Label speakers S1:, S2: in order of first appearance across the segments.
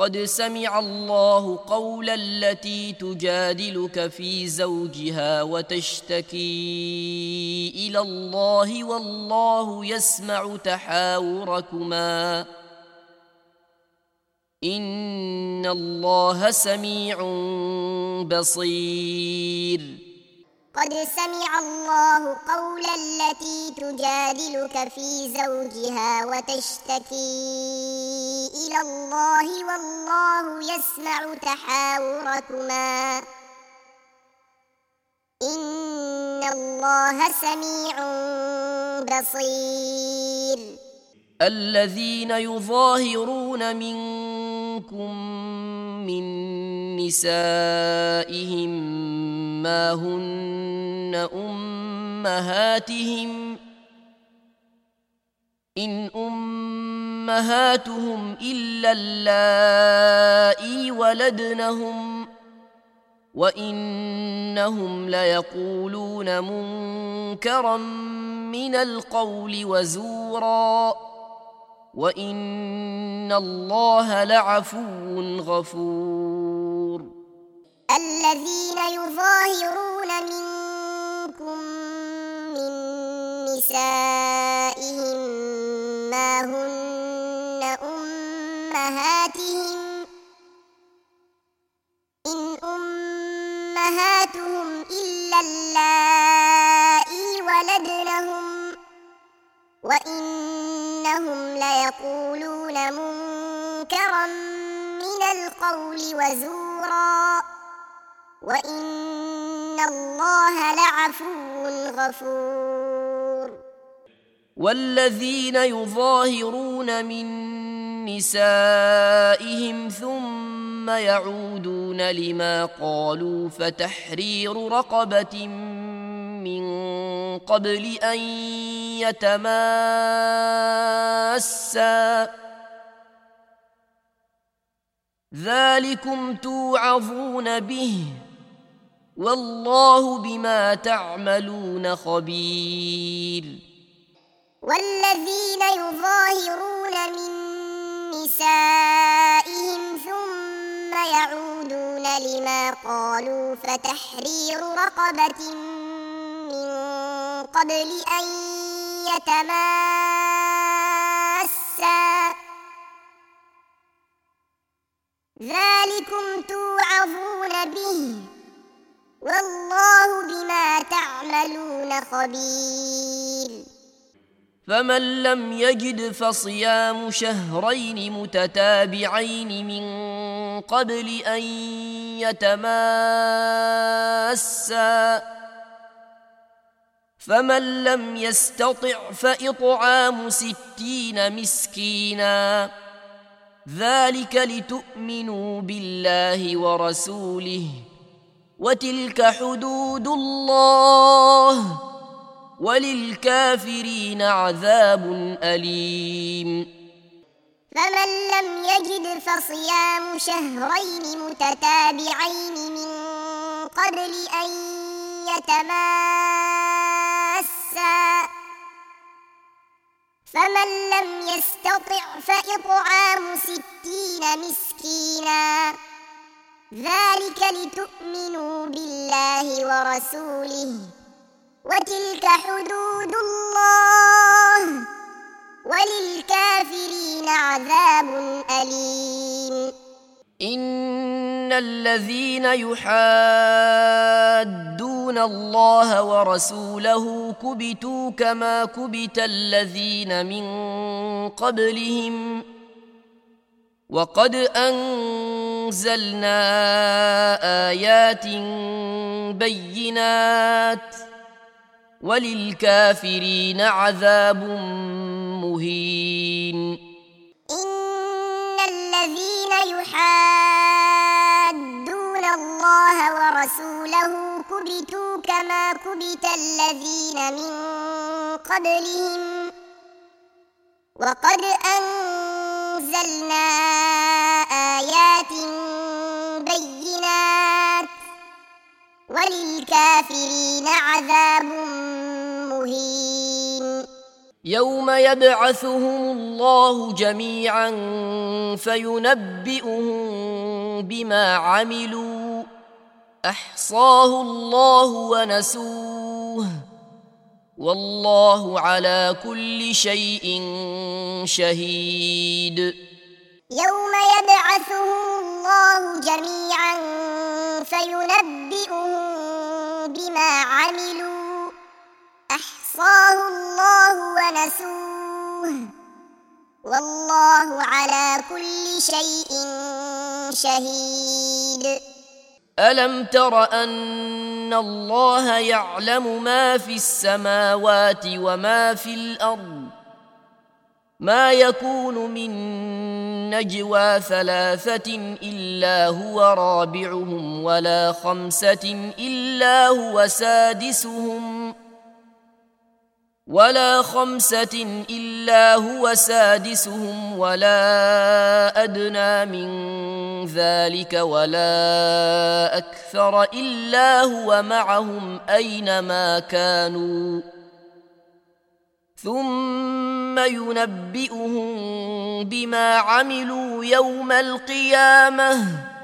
S1: قد سمع الله قول التي تجادلك في زوجها وتشتكي إلى الله والله يسمع تحاوركما إن الله سميع بصير.
S2: قد سمع الله قول التي تجادلك في زوجها وتشتكي إلى الله والله يسمع تحاوركما إن الله سميع بصير.
S1: الذين يظاهرون منكم من نسائهم ما هن أمهاتهم إن أمهاتهم إلا اللائي ولدنهم وإنهم ليقولون منكرا من القول وزورا وإن الله لعفو غفور.
S2: الذين يظاهرون منكم من نسائهم ما هن أمهاتهم إن أمهاتهم إلا اللائي ولدنهم وإنهم ليقولون منكرا من القول وزورا وإن الله لعفو غفور.
S1: والذين يظاهرون من نسائهم ثم يعودون لما قالوا فتحرير رقبة من قبل أن يتماسا ذلكم توعظون به والله بما تعملون خبير.
S2: والذين يظاهرون من نسائهم ثم يعودون لما قالوا فتحرير رقبة من قبل أن يتماسا ذلكم توعظون به والله بما تعملون خبير.
S1: فمن لم يجد فصيام شهرين متتابعين من قبل أن يتماسا فمن لم يستطع فإطعام 60 مسكينا ذلك لتؤمنوا بالله ورسوله وتلك حدود الله وللكافرين عذاب أليم.
S2: فمن لم يجد فصيام شهرين متتابعين من قبل أن يتماسا فمن لم يستطع فإطعام 60 مسكينا ذلك لتؤمنوا بالله ورسوله وتلك حدود الله وللكافرين عذاب أليم.
S1: إن الذين يحادون الله ورسوله كبتوا كما كبت الذين من قبلهم وقد أنزلنا آيات بينات وللكافرين عذاب مهين.
S2: إن الذين يحادون الله ورسوله كبتوا كما كبت الذين من قبلهم وقد أنزلنا آيات بينات وللكافرين عذاب مهين.
S1: يوم يبعثهم الله جميعا فينبئهم بما عملوا أحصاه الله ونسوه والله على كل شيء شهيد.
S2: يوم يبعثهم الله جميعا فينبئهم بما عملوا أحصاه الله ونسوه والله على كل شيء شهيد.
S1: ألم تر أن الله يعلم ما في السماوات وما في الأرض ما يكون من نجوى ثلاثة إلا هو رابعهم ولا خمسة إلا هو سادسهم ولا أدنى من ذلك ولا أكثر إلا هو معهم أينما كانوا ثم ينبئهم بما عملوا يوم القيامة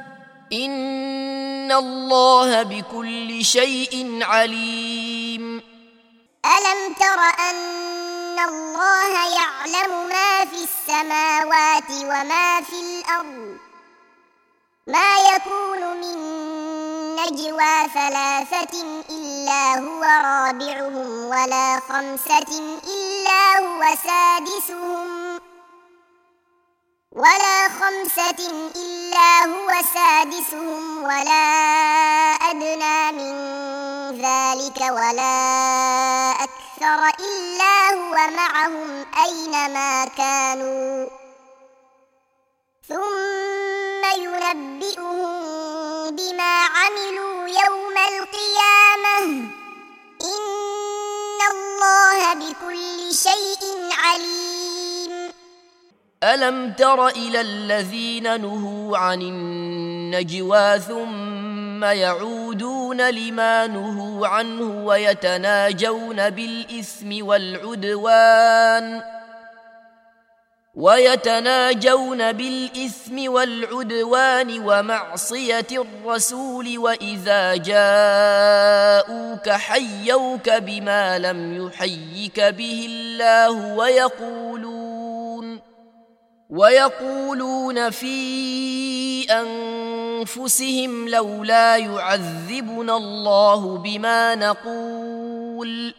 S1: إن الله بكل شيء عليم.
S2: ألم تر أن الله يعلم ما في السماوات وما في الأرض ما يكون من نجوى ثلاثة إلا هو رابعهم ولا خمسة إلا هو سادسهم ولا أدنى من ذلك ولا أكثر إلا هو معهم أينما كانوا ثم ينبئهم بما عملوا يوم القيامة إن الله بكل شيء عليم.
S1: ألم تر إلى الذين نهوا عن النجوى ثم يعودون لما نهوا عنه ويتناجون بالإثم والعدوان ومعصية الرسول وإذا جاءوك حيوك بما لم يحيك به الله ويقولون في أنفسهم لولا يعذبنا الله بما نقول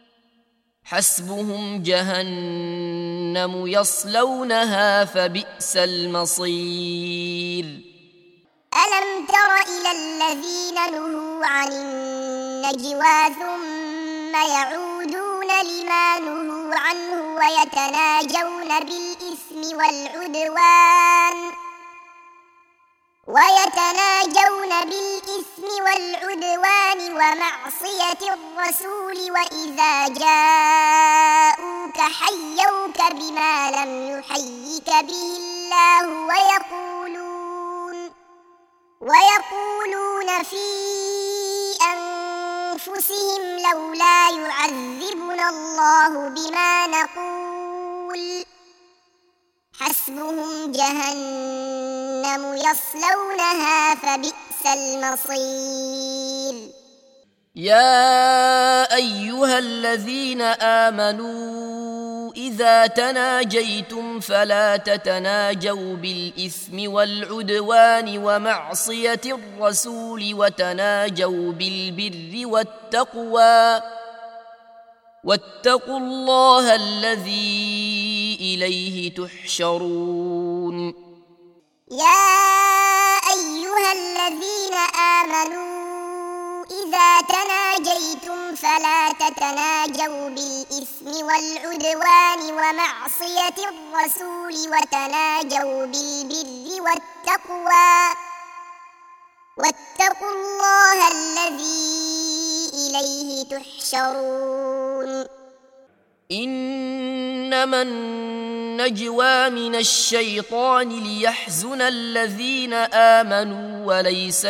S1: حسبهم جهنم يصلونها فبئس المصير.
S2: ألم تر إلى الذين نهوا عن النجوى ثم يعودون لما نهوا عنه ويتناجون بالإثم والعدوان ومعصية الرسول وإذا جاءوك حيوك بما لم يحيك به الله ويقولون في أنفسهم لولا يعذبنا الله بما نقول حسبهم جهنم يصلونها فبئس المصير.
S1: يا أيها الذين آمنوا إذا تناجيتم فلا تتناجوا بالإثم والعدوان ومعصية الرسول وتناجوا بالبر والتقوى واتقوا الله الذي إليه تحشرون.
S2: يا أيها الذين آمنوا إذا تناجيتم فلا تتناجوا بالإثم والعدوان ومعصية الرسول وتناجوا بالبر والتقوى واتقوا الله الذي إليه تحشرون.
S1: إنما النجوى من الشيطان ليحزن الذين آمنوا وليس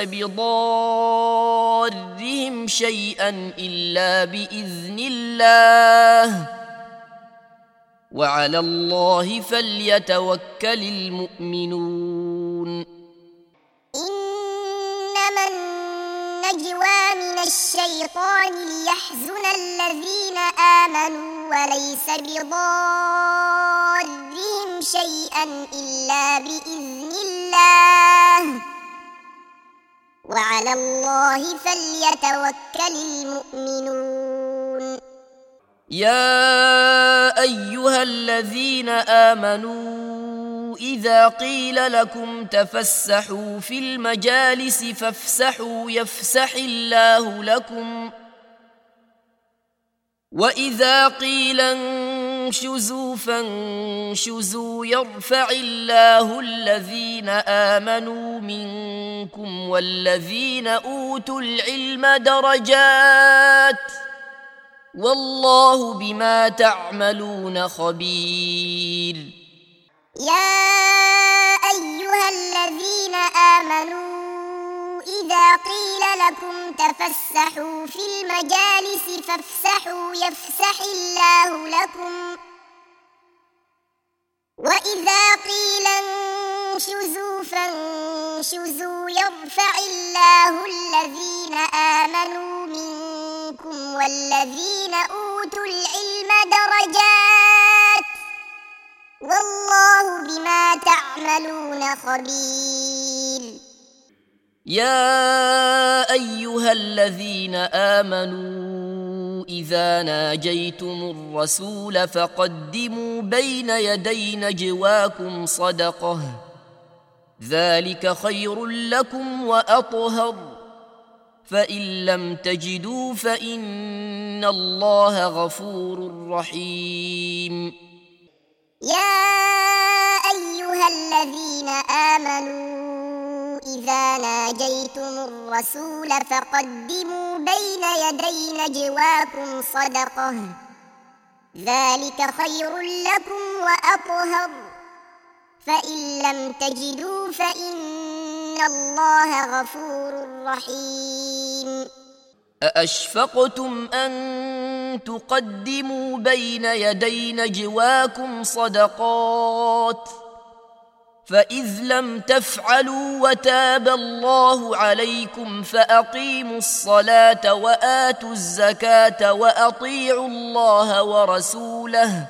S1: بضارهم شيئا إلا بإذن الله وعلى الله فليتوكل المؤمنون
S2: إنما النجوى من الشيطان ليحزن الذين آمنوا وليس بضارهم شيئا إلا بإذن الله وعلى الله فليتوكل المؤمنون
S1: يا أيها الذين آمنوا إذا قيل لكم تفسحوا في المجالس فافسحوا يفسح الله لكم وإذا قيل انشزوا فانشزوا يرفع الله الذين آمنوا منكم والذين أوتوا العلم درجات والله بما تعملون خبير
S2: يا أيها الذين آمنوا إذا قيل لكم تفسحوا في المجالس فافسحوا يفسح الله لكم وإذا قيل انشزوا فانشزوا يرفع الله الذين آمنوا منكم والذين أوتوا العلم درجات والله بما تعملون خبير
S1: يا أيها الذين آمنوا إذا ناجيتم الرسول فقدموا بين يدي نجواكم صدقة ذلك خير لكم وأطهر فإن لم تجدوا فإن الله غفور رحيم
S2: يا أيها الذين آمنوا إذا ناجيتم الرسول فقدموا بين يدي نجواكم صدقة ذلك خير لكم وأطهر فإن لم تجدوا فإن الله غفور رحيم
S1: أأشفقتم أن تقدموا بين يدي نجواكم صدقات فإذ لم تفعلوا وتاب الله عليكم فأقيموا الصلاة وآتوا الزكاة وأطيعوا الله ورسوله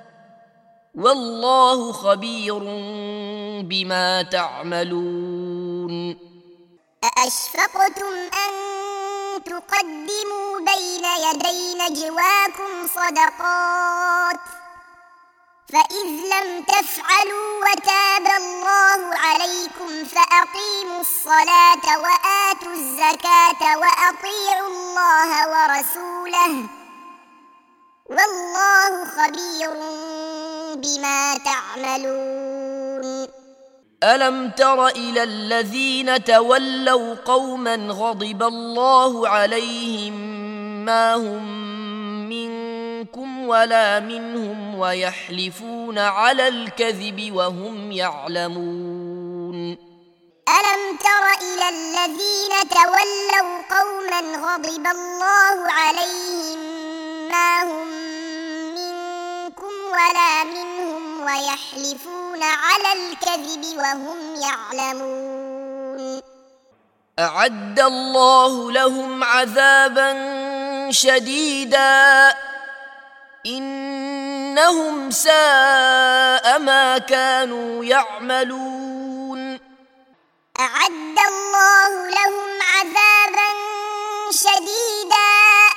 S1: والله خبير بما تعملون
S2: أأشفقتم أن تقدموا بين يدي نجواكم صدقات فإذ لم تفعلوا وتاب الله عليكم فأقيموا الصلاة وآتوا الزكاة وأطيعوا الله ورسوله والله خبير بما تعملون
S1: ألم تر إلى الذين تولوا قوما غضب الله عليهم ما هم منكم ولا منهم ويحلفون على الكذب وهم يعلمون
S2: ألم تر إلى الذين تولوا قوما غضب الله عليهم ما هم منكم ولا منهم ويحلفون على الكذب وهم يعلمون
S1: أعد الله لهم عذابا شديدا إنهم ساء ما كانوا يعملون
S2: أعد الله لهم عذابا شديدا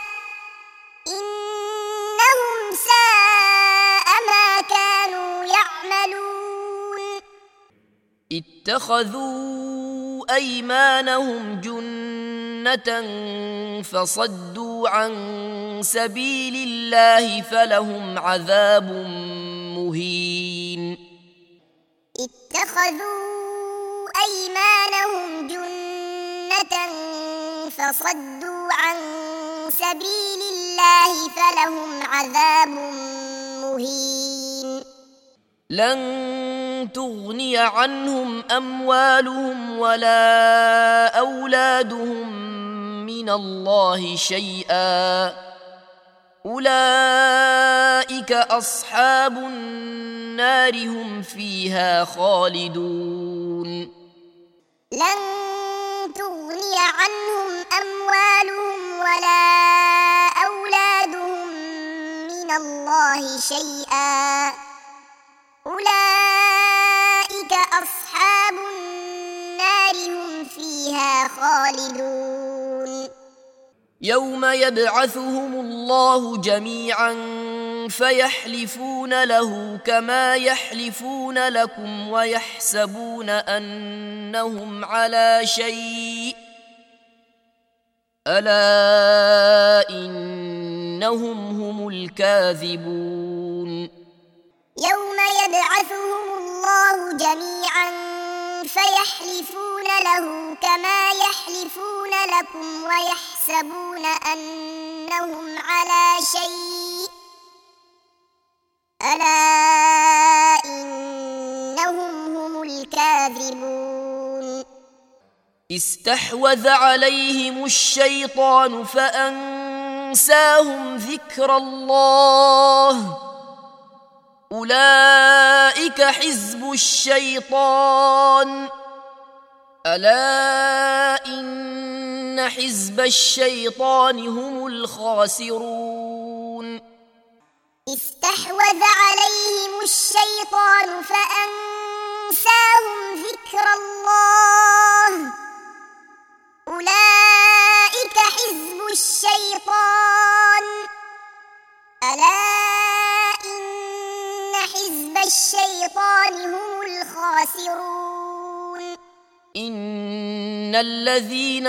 S2: إنهم ساء ما كانوا يعملون
S1: اتخذوا أيمانهم جنة فصدوا عن سبيل الله فلهم عذاب مهين
S2: اتخذوا أيمانهم جنة فصدوا عن سبيل الله فلهم عذاب مهين
S1: لن تغني عنهم أموالهم ولا أولادهم من الله شيئا أولئك أولئك أصحاب النار هم فيها خالدون
S2: لن تغني عنهم أموالهم ولا أولادهم من الله شيئا أولئك أصحاب النار هم فيها خالدون
S1: يوم يبعثهم الله جميعا فيحلفون له كما يحلفون لكم ويحسبون أنهم على شيء ألا إنهم هم الكاذبون
S2: يوم يبعثهم الله جميعا فيحلفون له كما يحلفون لكم ويحسبون أنهم على شيء ألا إنهم هم الكاذبون
S1: استحوذ عليهم الشيطان فأنساهم ذكر الله أولئك حزب الشيطان ألا إن حزب الشيطان هم الخاسرون
S2: استحوذ عليهم الشيطان فأنساهم ذكر الله أولئك حزب الشيطان ألا إن حزب الشيطان هم الخاسرون
S1: إن الذين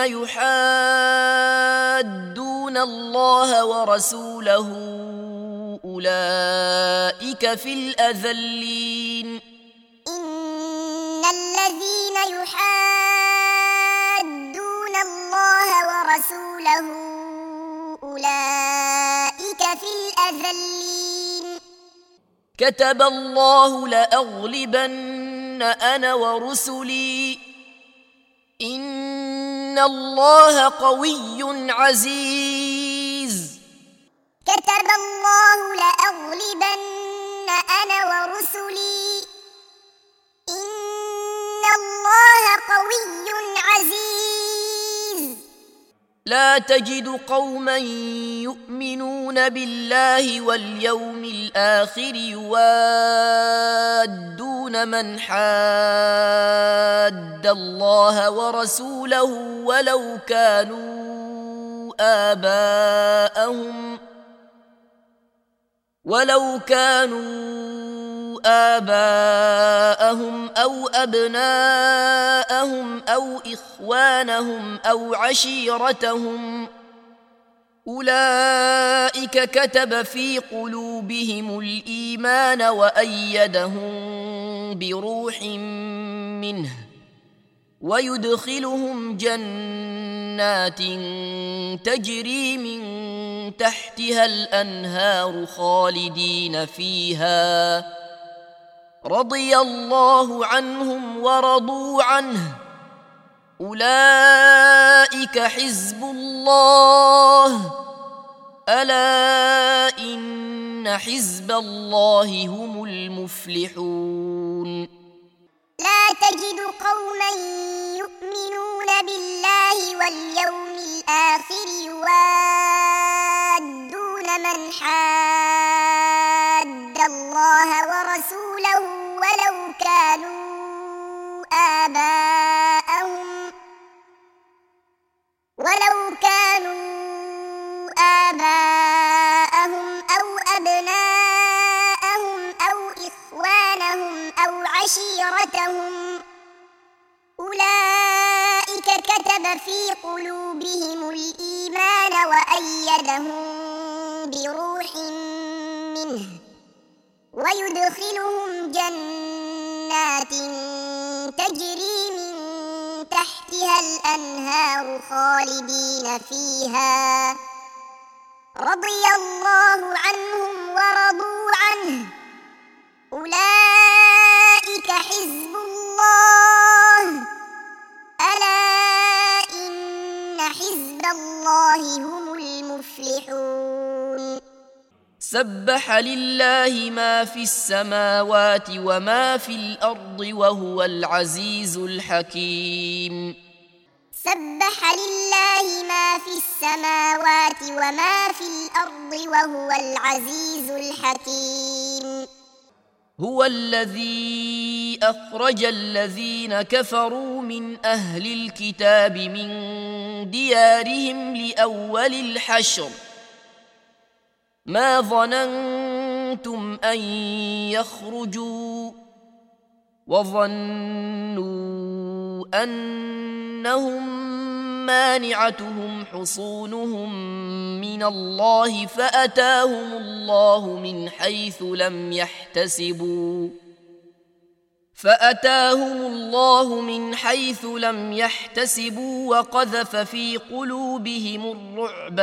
S1: يحادون الله ورسوله أولئك في الأذلين
S2: إن الذين يحادون الله ورسوله أولئك في الأذلين
S1: كتب الله لأغلبن أنا ورسلي إن الله قوي عزيز
S2: كتب الله لأغلبن أنا ورسلي إن الله قوي عزيز
S1: لا تجد قوما يؤمنون بالله واليوم الآخر يوادون من حاد الله ورسوله ولو كانوا آباءهم أو أبناءهم أو إخوانهم أو عشيرتهم أولئك كتب في قلوبهم الإيمان وأيدهم بروح منه ويدخلهم جنات تجري من تحتها الأنهار خالدين فيها رضي الله عنهم ورضوا عنه أولئك حزب الله ألا إن حزب الله هم المفلحون
S2: لا تجد قوما يؤمنون بالله واليوم الآخر يوادون من حاد الله ورسوله ولو كانوا آباءهم أو أبناءهم أو إخوانهم أو عشيرتهم أولئك كتب في قلوبهم الإيمان وأيدهم بروح منه ويدخلهم جنات تجري من تحتها الأنهار خالدين فيها رضي الله عنهم ورضوا عنه أولئك حزب الله ألا إن حزب الله هم المفلحون
S1: سبح لله ما في السماوات وما في الأرض وهو العزيز الحكيم
S2: سبح لله ما في السماوات وما في الأرض وهو العزيز الحكيم
S1: هو الذي أخرج الذين كفروا من أهل الكتاب من ديارهم لأول الحشر ما ظننتم أن يخرجوا وظنوا أنهم مانعتهم حصونهم من الله فأتاهم الله من حيث لم يحتسبوا وقذف في قلوبهم الرعب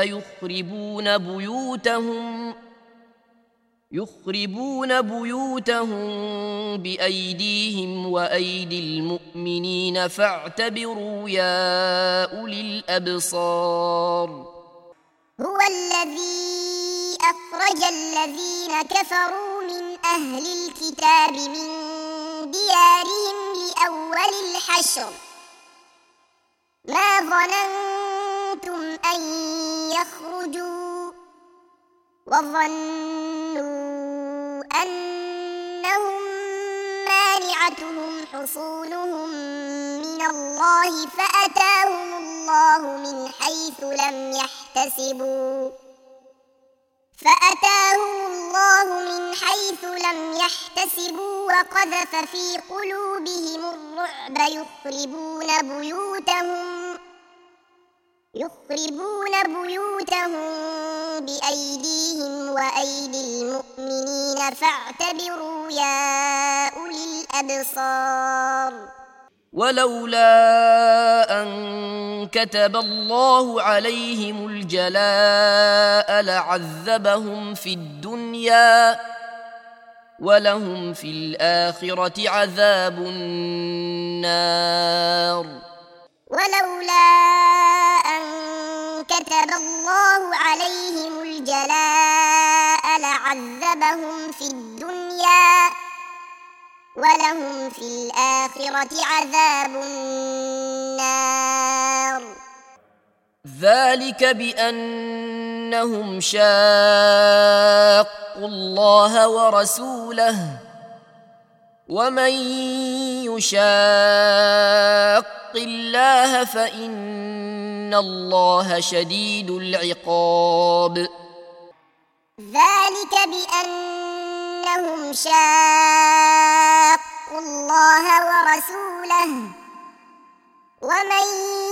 S1: يخربون بيوتهم بأيديهم وأيدي المؤمنين فاعتبروا يا أولي الأبصار
S2: هو الذي أخرج الذين كفروا من أهل الكتاب من ديارهم لأول الحشر ما ظننتم أن يخرجوا وظنوا أنهم مانعتهم حصونهم من الله فأتاهم الله من حيث لم يحتسبوا وقذف في قلوبهم الرعب يخربون بيوتهم بأيديهم وأيدي المؤمنين فاعتبروا يا أولي الأبصار
S1: ولولا أن كتب الله عليهم الجلاء لعذبهم في الدنيا ولهم في الآخرة عذاب النار
S2: ولولا أن كتب الله عليهم الجلاء لعذبهم في الدنيا ولهم في الآخرة عذاب النار
S1: ذلك بأنهم شاقوا الله ورسوله ومن يشاق الله فإن الله شديد العقاب
S2: ذلك بأنهم شاقوا الله ورسوله ومن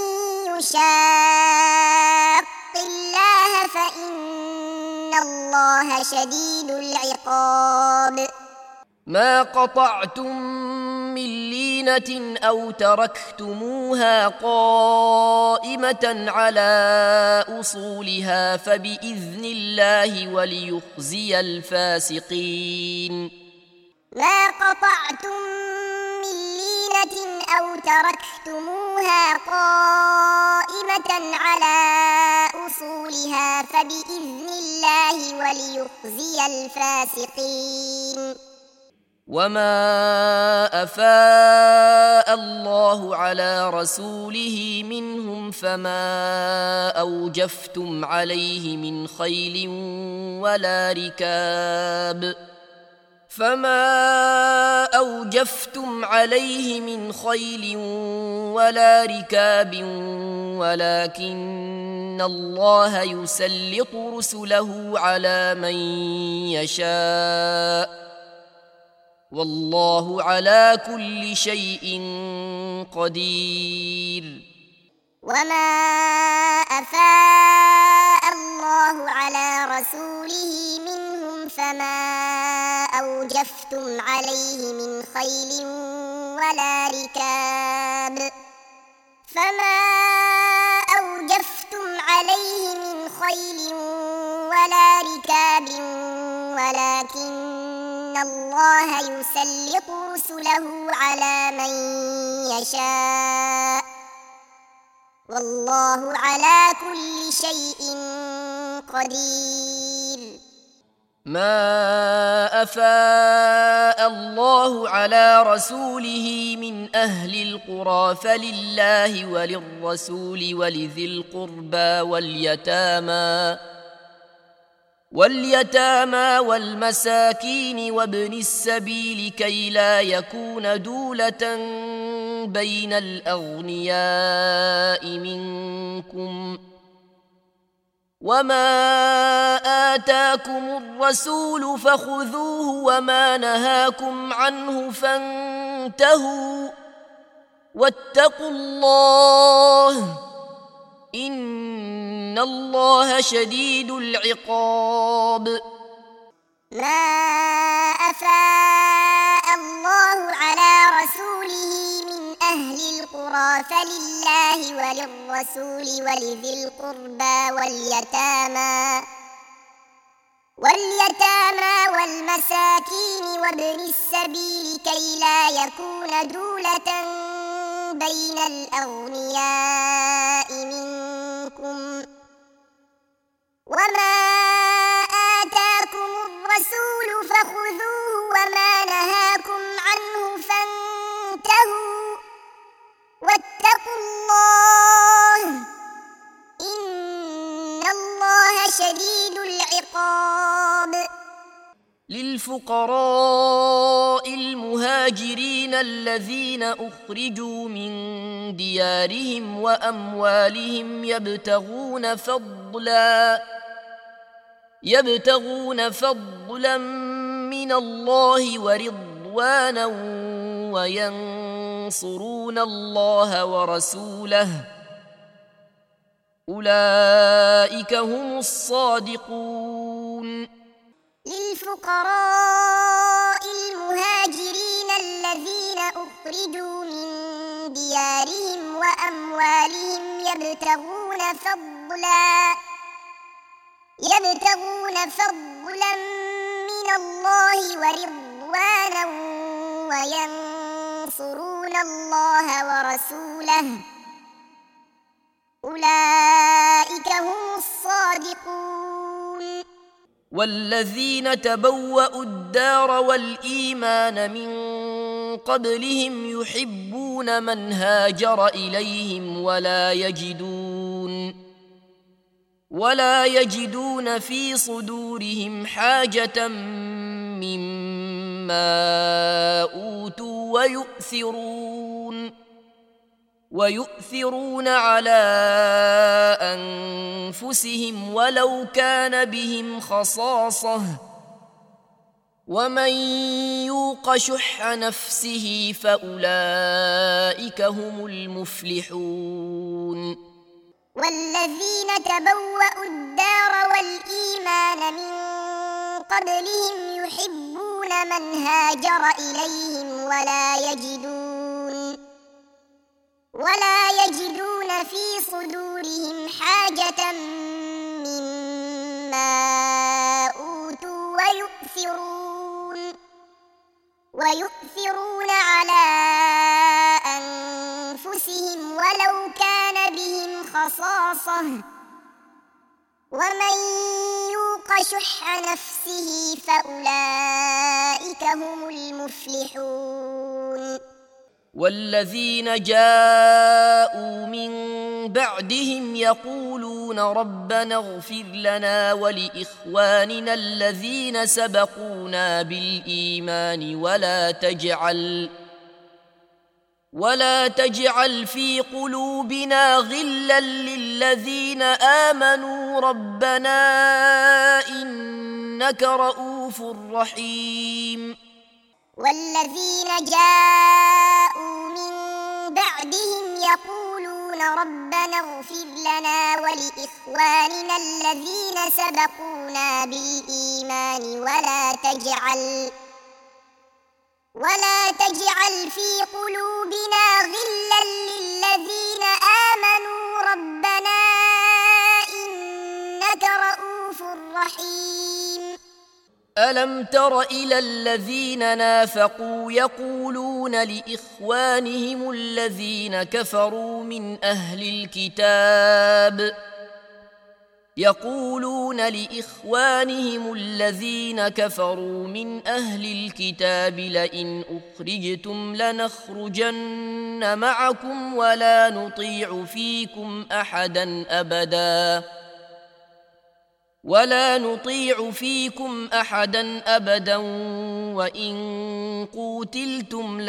S2: يشاق الله فإن الله شديد العقاب
S1: ما قطعتم من لينة أو تركتموها قائمة على أصولها فبإذن الله وليخزي الفاسقين
S2: ما قطعتم من لينة أو تركتموها قائمة على أصولها فبإذن الله وليخزي الفاسقين
S1: وما أفاء الله على رسوله منهم فما أوجفتم عليه من خيل ولا ركاب ولكن الله يسلط رسله على من يشاء والله على كل شيء قدير
S2: وما أفاء الله على رسوله منهم فما أوجفتم عليه من خيل ولا ركاب ولكن الله يسلط رسله على من يشاء والله على كل شيء قدير
S1: ما أفاء الله على رسوله من أهل القرى فلله وللرسول ولذي القربى واليتامى والمساكين وابن السبيل كي لا يكون دولة بين الأغنياء منكم وما آتاكم الرسول فخذوه وما نهاكم عنه فانتهوا واتقوا الله إن الله شديد العقاب.
S2: ما أفاء الله على رسوله من أهل القرى فلله وللرسول ولذي القربى واليتامى والمساكين وابن السبيل كي لا يكون دولة بين الأغنياء منكم وما آتاكم الرسول فخذوه وما نهاكم عنه فانتهوا واتقوا الله إن الله شديد العقاب.
S1: للفقراء المهاجرين الذين أخرجوا من ديارهم وأموالهم يبتغون فضلا من الله ورضوانا وينصرون الله ورسوله أولئك هم الصادقون.
S2: للفقراء المهاجرين الذين أخرجوا من ديارهم وأموالهم يبتغون فضلا من الله ورضوانا وينصرون الله ورسوله أولئك هم الصادقون.
S1: والذين تبوأوا الدار والإيمان من قبلهم يحبون من هاجر إليهم ولا يجدون في صدورهم حاجة مما أوتوا ويؤثرون على أنفسهم ولو كان بهم خصاصة ومن يوق شح نفسه فأولئك هم المفلحون.
S2: والذين تبوأوا الدار والإيمان من قبلهم يحبون من هاجر إليهم ولا يجدون في صدورهم حاجة مما أوتوا ويؤثرون على أنفسهم ولو كان بهم خصاصة ومن يوق شح نفسه فأولئك هم المفلحون.
S1: والذين جاءوا من بعدهم يقولون ربنا اغفر لنا ولإخواننا الذين سبقونا بالإيمان ولا تجعل في قلوبنا غلا للذين آمنوا ربنا إنك رؤوف رحيم.
S2: والذين جاءوا من بعدهم يقولون ربنا اغفر لنا ولإخواننا الذين سبقونا بالإيمان ولا تجعل في قلوبنا غلا للذين آمنوا ربنا إنك رؤوف رحيم.
S1: ألم تر إلى الذين نافقوا يقولون لإخوانهم الذين كفروا من أهل الكتاب يقولون لإخوانهم الذين كفروا من أهل الكتاب لئن أخرجتم لنخرجن معكم ولا نطيع فيكم أحدا أبدا وإن قوتلتم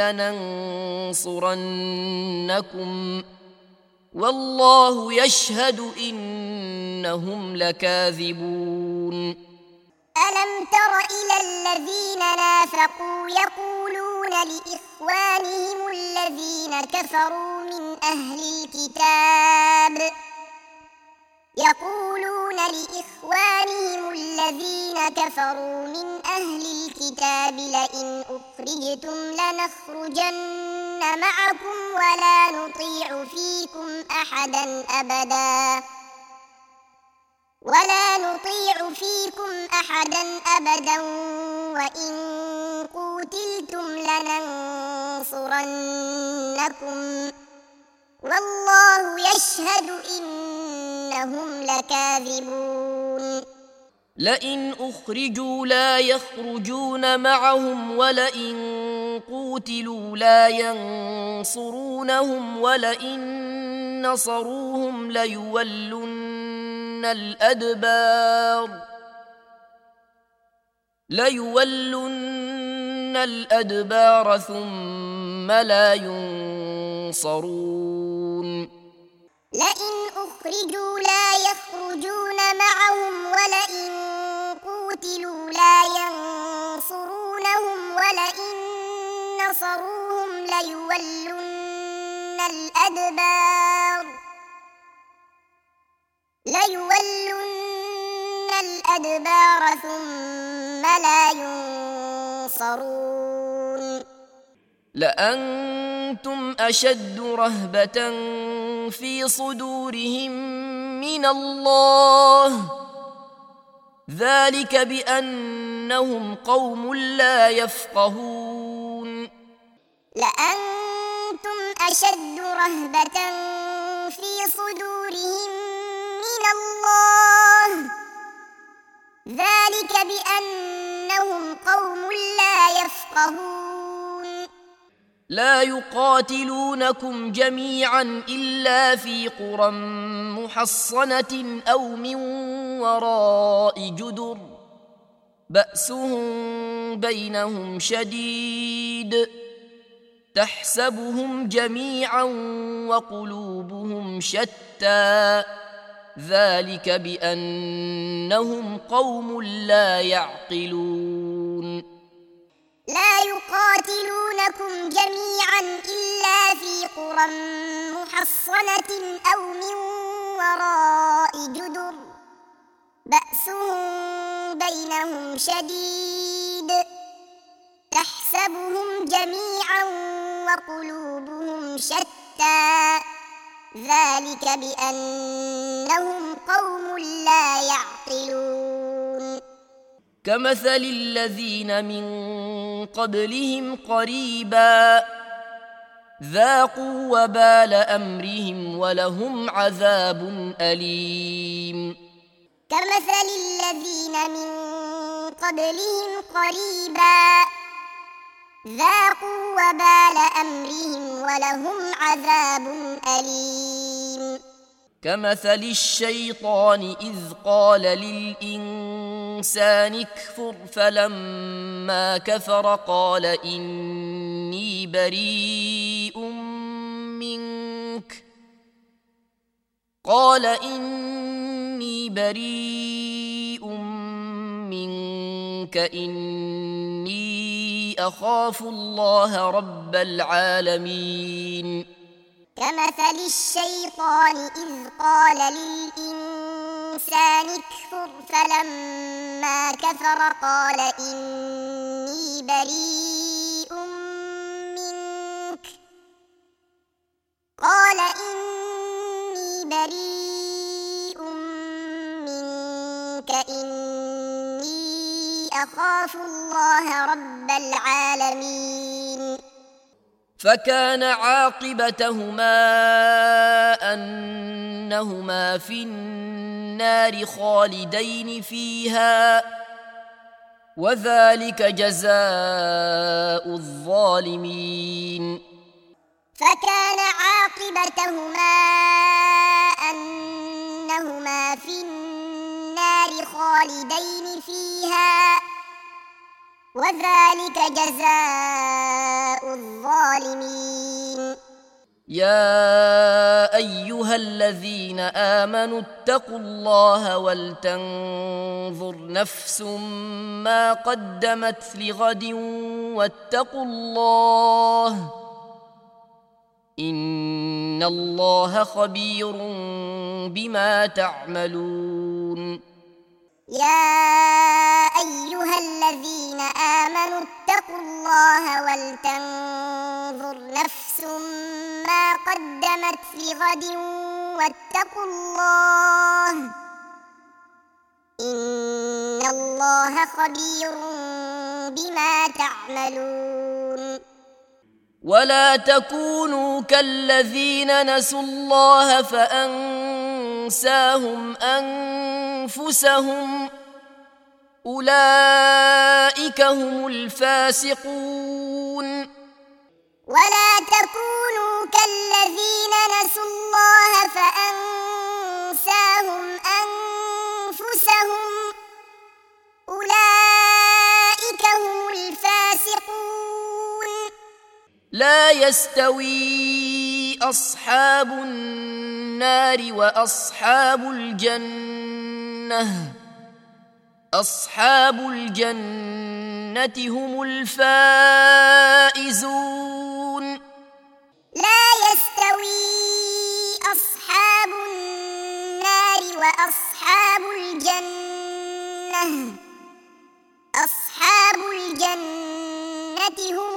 S1: لننصرنكم والله يشهد إنهم لكاذبون
S2: ألم تر إلى الذين نافقوا يقولون لإخوانهم الذين كفروا من أهل الكتاب لئن أخرجتم لنخرجن معكم ولا نطيع فيكم أحدا أبدا وإن قوتلتم لننصرنكم والله يشهد إنهم لكاذبون
S1: لئن أخرجوا لا يخرجون معهم ولئن قوتلوا لا ينصرونهم ولئن نصروهم ليولن الأدبار ثم لا ينصرون
S2: لئن أخرجوا لا يخرجون معهم ولئن قوتلوا لا ينصرونهم ولئن نصروهم ليولن الأدبار ثم لا ينصرون
S1: لأنتم أشد رهبة في صدورهم من الله ذلك بأنهم قوم لا يفقهون
S2: لأنتم أشد رهبة في صدورهم من الله ذلك بأنهم قوم لا يفقهون
S1: لا يقاتلونكم جميعا إلا في قرى محصنة أو من وراء جدر بأسهم بينهم شديد تحسبهم جميعا وقلوبهم شتى ذلك بأنهم قوم لا يعقلون
S2: لا يقاتلونكم جميعا إلا في قرى محصنة أو من وراء جدر بأسهم بينهم شديد تحسبهم جميعا وقلوبهم شتى ذلك بأنهم قوم لا يعقلون
S1: كمثل الذين من قبلهم قريبا ذاقوا وبال أمرهم ولهم عذاب أليم
S2: كمثل الذين من قبلهم قريبا ذاقوا وبال أمرهم ولهم عذاب أليم
S1: كمثل الشيطان إذ قال للإنسان اكفر فلما كفر قال إني بريء منك إني أخاف الله رب العالمين
S2: كمثل الشيطان إذ قال للإنسان اكفر فلما كفر قال إني بريء منك إني أخاف الله رب العالمين
S1: فكان عاقبتهما أنهما في النار النار خالدين فيها وذلك جزاء الظالمين.
S2: فكان عاقبتهما أنهما في النار خالدين فيها وذلك جزاء الظالمين.
S1: يا أيها الذين آمنوا اتقوا الله ولتنظر نفس ما قدمت لغد واتقوا الله إن الله خبير بما تعملون.
S2: يا أيها الذين آمنوا اتقوا الله ولتنظر نفس ما قدمت لغد واتقوا الله إن الله خبير بما تعملون.
S1: ولا تكونوا كالذين نسوا الله فأنساهم أنفسهم أولئك هم الفاسقون.
S2: ولا تكونوا كالذين نسوا الله فأنساهم أنفسهم أولئك هم الفاسقون.
S1: لا يستوي أصحاب النار وأصحاب الجنة أصحاب الجنة هم الفائزون.
S2: لا يستوي أصحاب النار وأصحاب الجنة أصحاب الجنة هم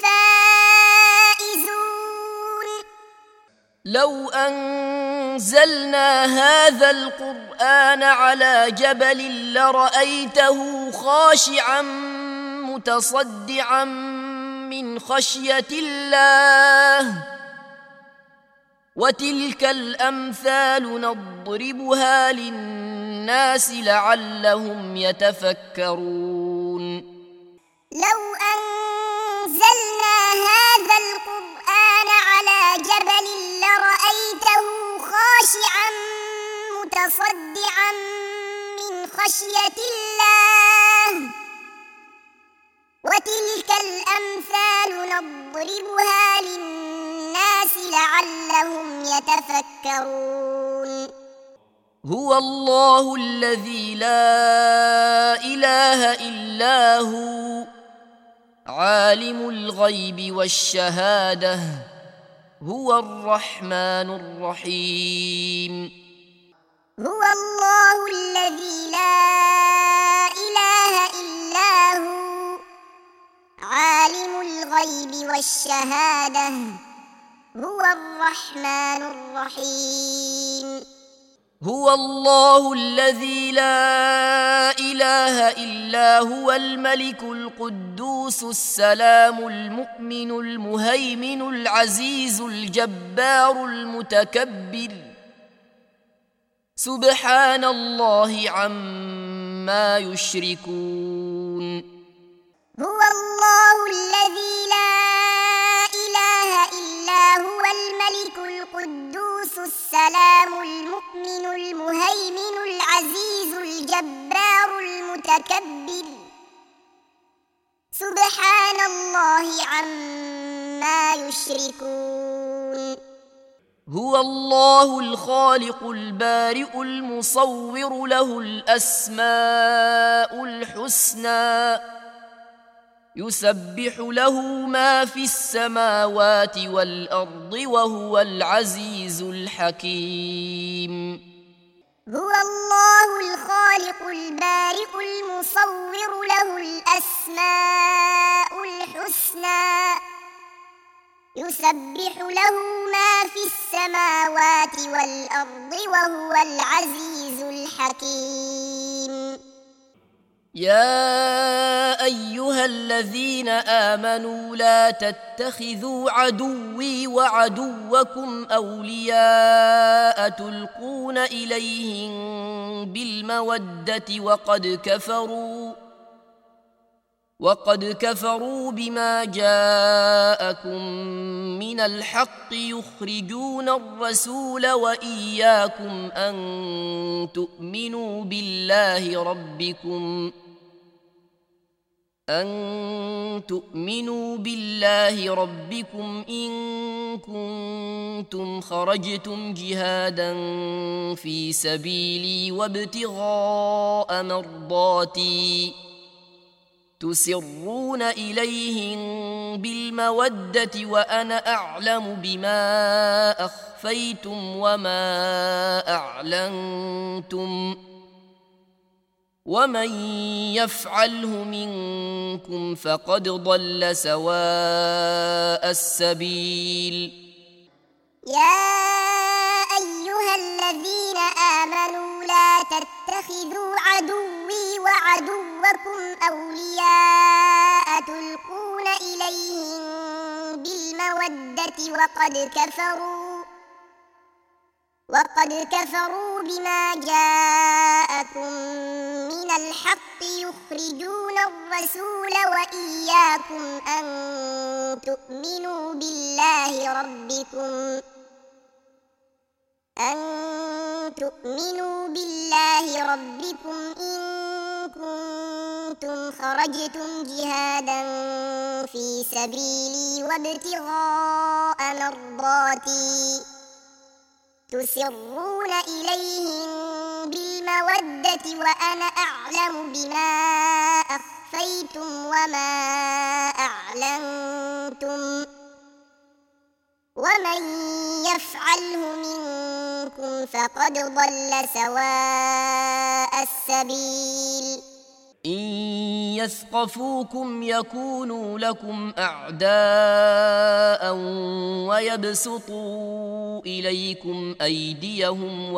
S2: الفائزون.
S1: لو أنزلنا هذا القرآن على جبل لرأيته خاشعا متصدعا من خشية الله وتلك الأمثال نضربها للناس لعلهم يتفكرون.
S2: لو أنزلنا هذا القرآن على جبل لرأيته خاشعا متصدعا من خشية الله وتلك الأمثال نضربها للناس لعلهم يتفكرون.
S1: هو الله الذي لا إله إلا هو عالم الغيب والشهادة هو الرحمن الرحيم.
S2: هو الله الذي لا إله إلا هو عالم الغيب والشهادة هو الرحمن الرحيم.
S1: هو الله الذي لا إله إلا هو الملك القدوس السلام المؤمن المهيمن العزيز الجبار المتكبر سبحان الله عما يشركون.
S2: هو الله الذي لا إله إلا هو الملك القدوس السلام المؤمن المهيمن العزيز الجبار المتكبر سبحان الله عما يشركون.
S1: هو الله الخالق البارئ المصور له الأسماء الحسنى يسبح له ما في السماوات والأرض وهو العزيز الحكيم.
S2: هو الله الخالق البارئ المصور له الأسماء الحسنى يسبح له ما في السماوات والأرض وهو العزيز الحكيم.
S1: يا أيها أيها الذين آمنوا لا تتخذوا عدوي وعدوكم أولياء تلقون إليهم بالمودة وقد كفروا بما جاءكم من الحق يخرجون الرسول وإياكم أن تؤمنوا بالله ربكم إن كنتم خرجتم جهادا في سبيلي وابتغاء مرضاتي تسرون إليهم بالمودة وأنا أعلم بما أخفيتم وما أعلنتم ومن يفعله منكم فقد ضل سواء السبيل.
S2: يا أيها الذين آمنوا لا تتخذوا عدوي وعدوكم أولياء تلقون إليهم بالمودة وقد كفروا بما جاءكم من الحق يخرجون الرسول وإياكم أن تؤمنوا بالله ربكم إن كنتم خرجتم جهادا في سبيلي وابتغاء مرضاتي تسرون إليهم بالمودة وأنا أعلم بما أخفيتم وما أعلنتم ومن يفعله منكم فقد ضل سواء السبيل.
S1: إن يثقفوكم يكونوا لكم أعداء ويبسطوا إليكم أيديهم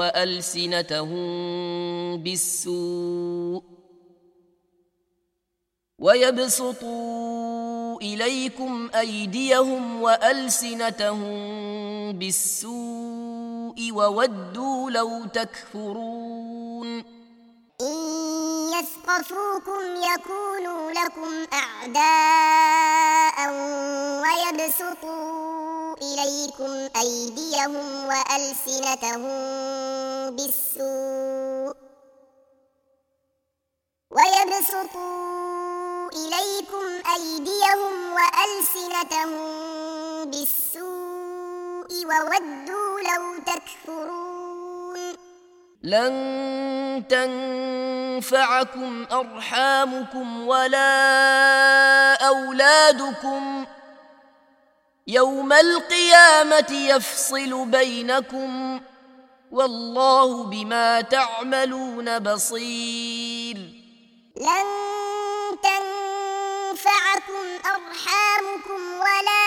S1: وألسنتهم بالسوء وودوا لو تكفرون.
S2: إن يثقفوكم يكونوا لكم أعداء ويبسطوا إليكم أيديهم وألسنتهم بالسوء وودوا لو تكفرون.
S1: لن تنفعكم أرحامكم ولا أولادكم يوم القيامة يفصل بينكم والله بما تعملون بصير.
S2: لن تنفعكم أرحامكم ولا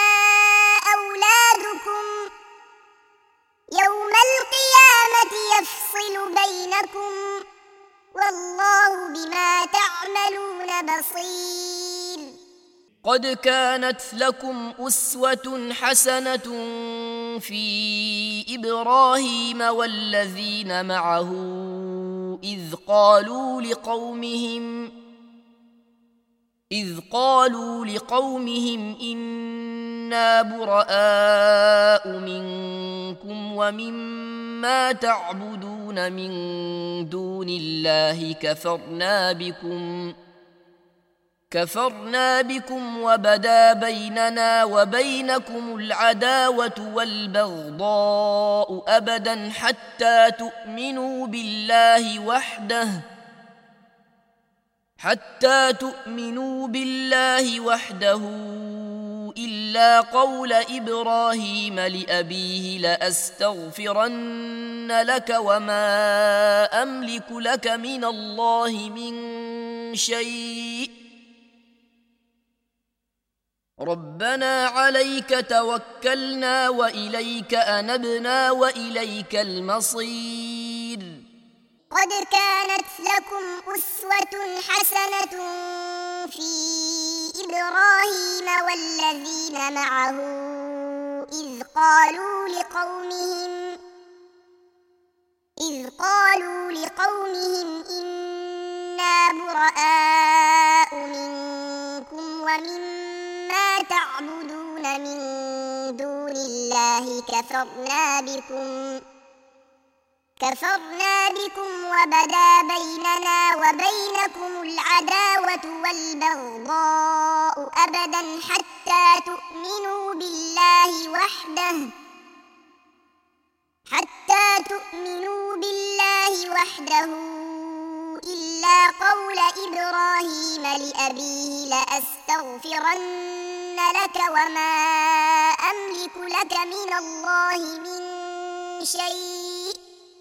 S2: أولادكم يوم القيامة يفصل بينكم والله بما تعملون بصير.
S1: قد كانت لكم أسوة حسنة في إبراهيم والذين معه إذ قالوا لقومهم إنا براء منكم ومما تعبدون من دون الله كفرنا بكم وبدا بيننا وبينكم العداوة والبغضاء أبدا حتى تؤمنوا بالله وحده إلا قول إبراهيم لأبيه لأستغفرن لك وما أملك لك من الله من شيء ربنا عليك توكلنا وإليك أنبنا وإليك المصير.
S2: قد كانت لكم أسوة حسنة في إبراهيم والذين معه إذ قالوا لقومهم إنا براء منكم ومما تعبدون من دون الله كفرنا بكم وبدا بيننا وبينكم العداوة والبغضاء أبدا حتى تؤمنوا بالله وحده إلا قول إبراهيم لأبيه لأستغفرن لك وما أملك لك من الله من شيء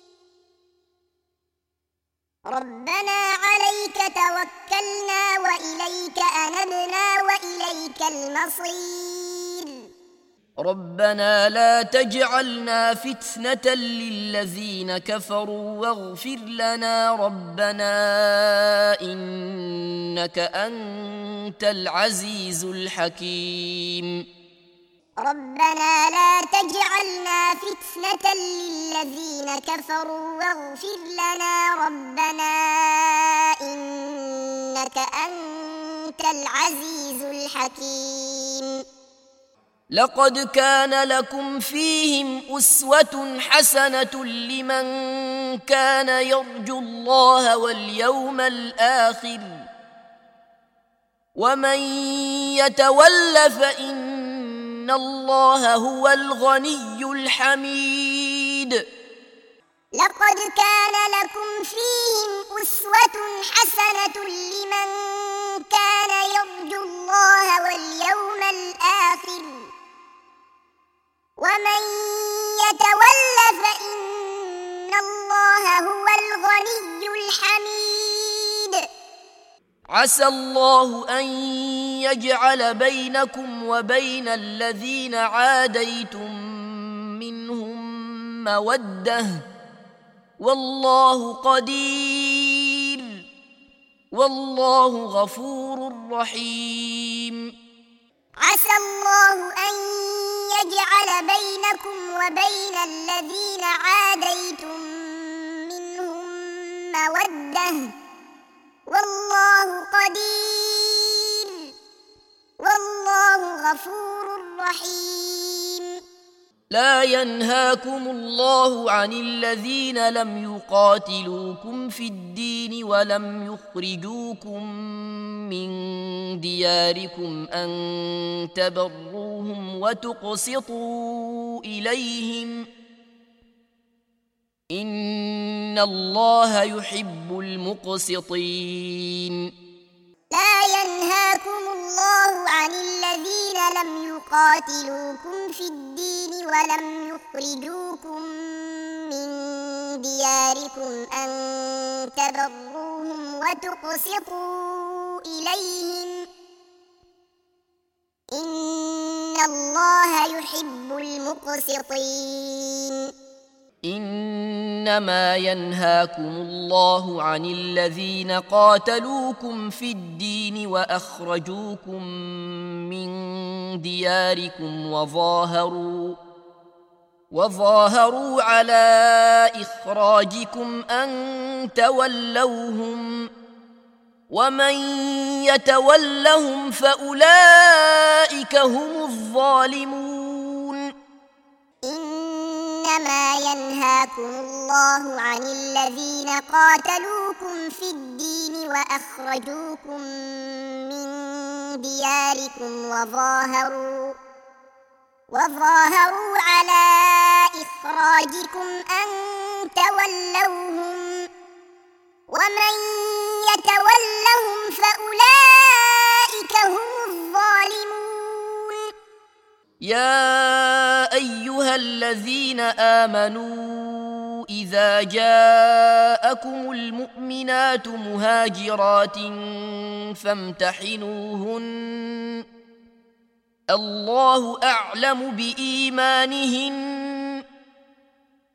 S2: ربنا عليك توكلنا وإليك أنبنا وإليك المصير
S1: ربنا لا تجعلنا فتنة للذين كفروا واغفر لنا ربنا إنك أنت العزيز الحكيم
S2: ربنا لا تجعلنا فتنة للذين كفروا واغفر لنا ربنا إنك أنت العزيز الحكيم
S1: لقد كان لكم فيهم أسوة حسنة لمن كان يرجو الله واليوم الآخر ومن يتول فإن الله هو الغني الحميد
S2: لقد كان لكم فيهم أسوة حسنة لمن كان يرجو الله واليوم الآخر ومن يتول فإن الله هو الغني الحميد
S1: عسى الله أن يجعل بينكم وبين الذين عاديتم منهم مودة والله قدير والله غفور رحيم
S2: عسى الله أن يجعل بينكم وبين الذين عاديتم منهم مودة والله قدير والله غفور رحيم
S1: لا ينهاكم الله عن الذين لم يقاتلوكم في الدين ولم يخرجوكم من دياركم أن تبروهم وتقسطوا إليهم إن الله يحب المقسطين
S2: لا ينهاكم الله عن الذين لم يقاتلوكم في الدين ولم يخرجوكم من دياركم أن تبروهم وتقسطوا إليهم إن الله يحب المقسطين
S1: إنما ينهاكم الله عن الذين قاتلوكم في الدين وأخرجوكم من دياركم وظاهروا على إخراجكم أن تولوهم ومن يتولهم فأولئك هم الظالمون
S2: إنما ينهاكم الله عن الذين قاتلوكم في الدين وأخرجوكم من دياركم وظاهروا على إخراجكم أن تولوهم ومن يتولهم فأولئك هم الظالمون
S1: يا أيها الذين آمنوا إذا جاءكم المؤمنات مهاجرات فامتحنوهن الله أعلم بإيمانهن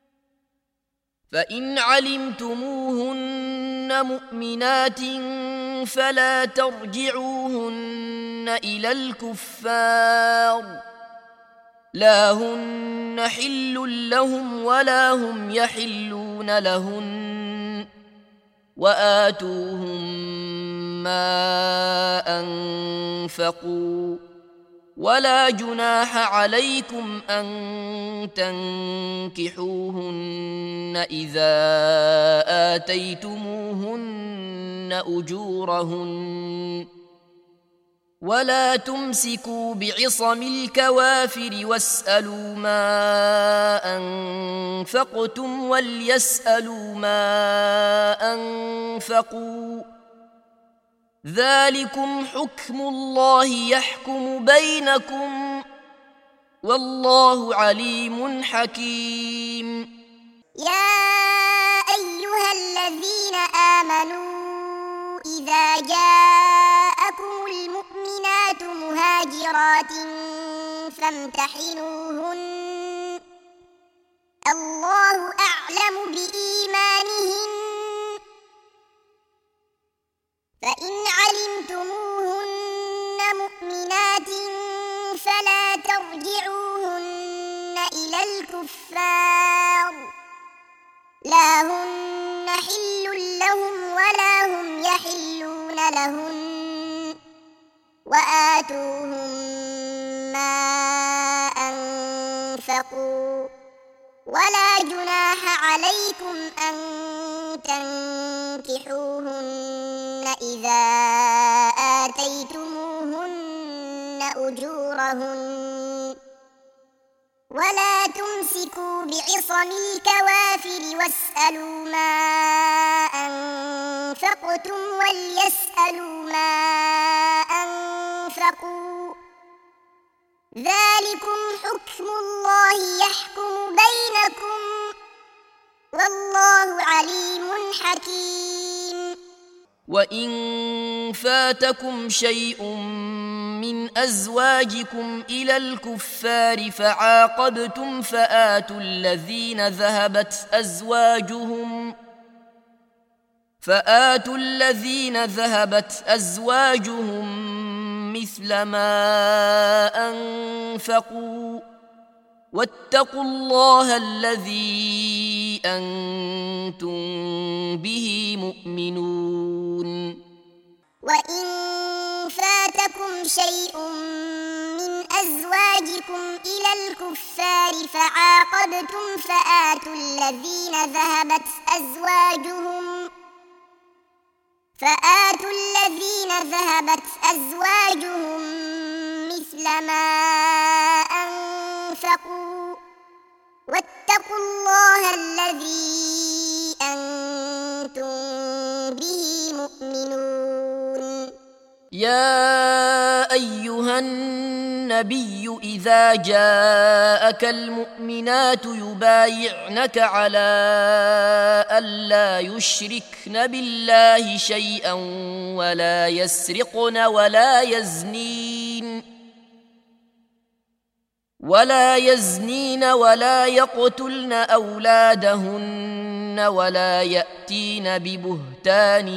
S1: فإن علمتموهن مؤمنات فلا ترجعوهن إلى الكفار لا هن حل لهم ولا هم يحلون لهن وآتوهم ما أنفقوا ولا جناح عليكم أن تنكحوهن إذا آتيتموهن أجورهن ولا تمسكوا بعصم الكوافر واسألوا ما أنفقتم وليسألوا ما أنفقوا ذلكم حكم الله يحكم بينكم والله عليم حكيم.
S2: يا أيها الذين آمنوا إذا جاءكم المؤمنات مهاجرات فامتحنوهن الله أعلم بإيمانهن فإن علمتموهن مؤمنات فلا ترجعوهن إلى الكفار لا هن حل لهم ولا هم يحلون لهن وآتوهم ما أنفقوا ولا جناح عليكم أن تنكحوهن إذا آتيتموهن أجورهن ولا تمسكوا بعصم الكوافر واسألوا ما أنفقتم وليسألوا ما أنفقوا ذلكم حكم الله يحكم بينكم والله عليم حكيم.
S1: وإن فاتكم شيء من أزواجكم إلى الكفار فعاقبتم فآتوا الذين ذهبت أزواجهم مثل ما أنفقوا واتقوا الله الذي أنتم به مؤمنون.
S2: وإن فاتكم شيء من أزواجكم إلى الكفار فعاقبتم فآتوا الذين ذهبت أزواجهم مثل ما أنفقوا واتقوا الله الذي أنتم به مؤمنون.
S1: يا أيها النبي إذا جاءك المؤمنات يبايعنك على ألا يشركن بالله شيئا ولا يسرقن ولا يزنين ولا يقتلن أولادهن ولا يأتين ببهتان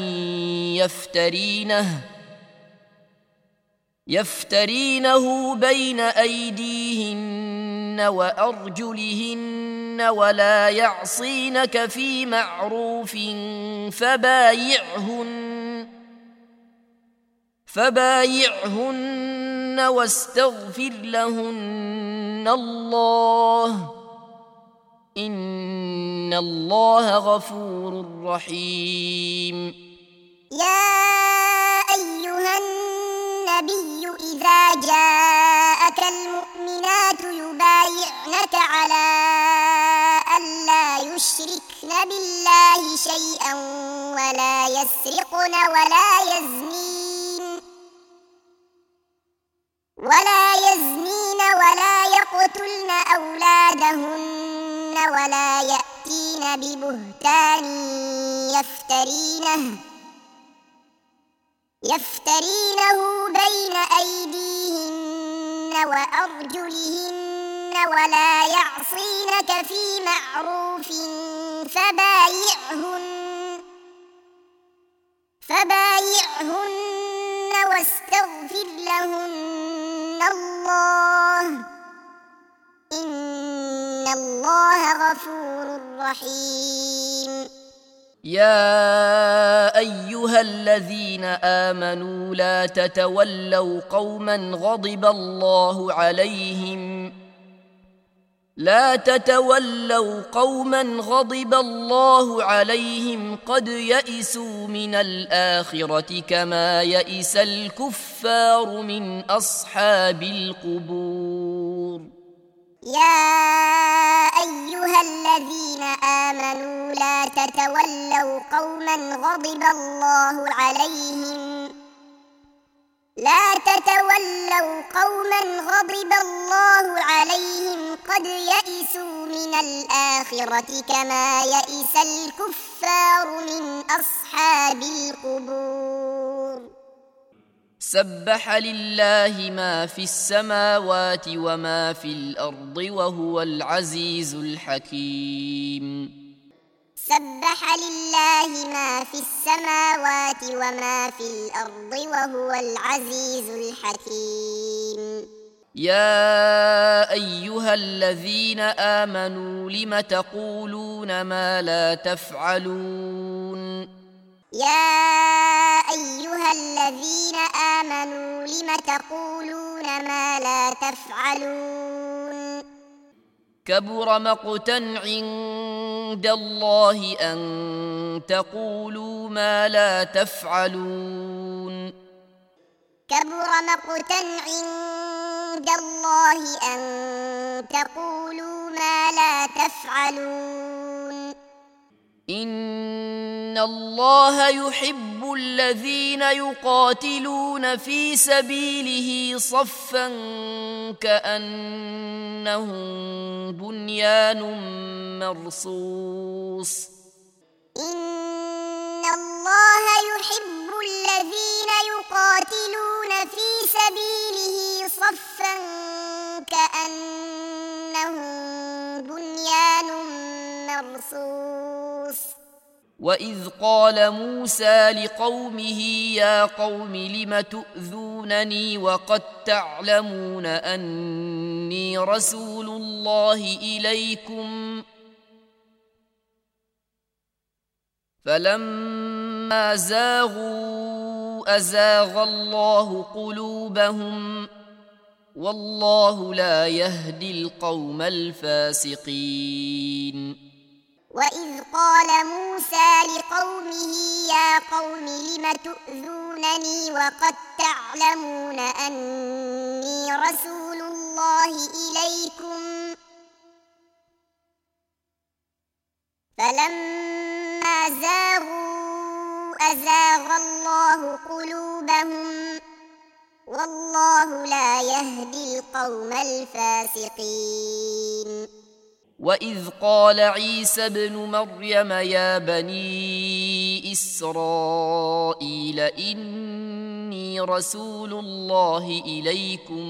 S1: يفترينه بين أيديهن وأرجلهن ولا يعصينك في معروف فبايعهن واستغفر لهن الله إن الله غفور رحيم.
S2: يا أيها النبي إذا جاءك المؤمنات يبايعنك على ألا يشركن بالله شيئا ولا يسرقن ولا يزنين ولا يقتلن أولادهن ولا يأتين ببهتان يفترينه بين أيديهن وأرجلهن ولا يعصينك في معروف فبايعهن فبايعهن واستغفر لهن الله إن الله غفور رحيم
S1: يا أيها الذين آمنوا لا تتولوا قوما غضب الله عليهم قد يئسوا من الآخرة كما يئس الكفار من أصحاب القبور
S2: يا أيها الذين آمنوا لا تتولوا قوما غضب الله عليهم قد يئسوا من الآخرة كما يئس الكفار من أصحاب القبور
S1: سبح لله ما في السماوات وما في الأرض وهو العزيز الحكيم
S2: سبح لله ما في السماوات وما في الأرض وهو العزيز الحكيم
S1: يا أيها الذين آمنوا لم تقولون ما لا تفعلون
S2: يا أيها الذين آمنوا لم تقولون ما لا تفعلون
S1: كبر مقتا عند الله أن تقولوا ما لا تفعلون
S2: كبر مقتا عند الله أن تقولوا ما لا تفعلون
S1: إن الله يحب الذين يقاتلون في سبيله صفا كأنهم بنيان مرصوص
S2: إن الله يحب الذين يقاتلون في سبيله صفا كأنهم بنيان مرصوص
S1: وإذ قال موسى لقومه يا قوم لم تؤذونني وقد تعلمون أني رسول الله إليكم فلما زاغوا أزاغ الله قلوبهم والله لا يهدي القوم الفاسقين
S2: وإذ قال موسى لقومه يا قوم لم تؤذونني وقد تعلمون أني رسول الله إليكم فلما زاغوا أزاغ الله قلوبهم والله لا يهدي القوم الفاسقين
S1: وإذ قال عيسى ابن مريم يا بني إسرائيل إني رسول الله إليكم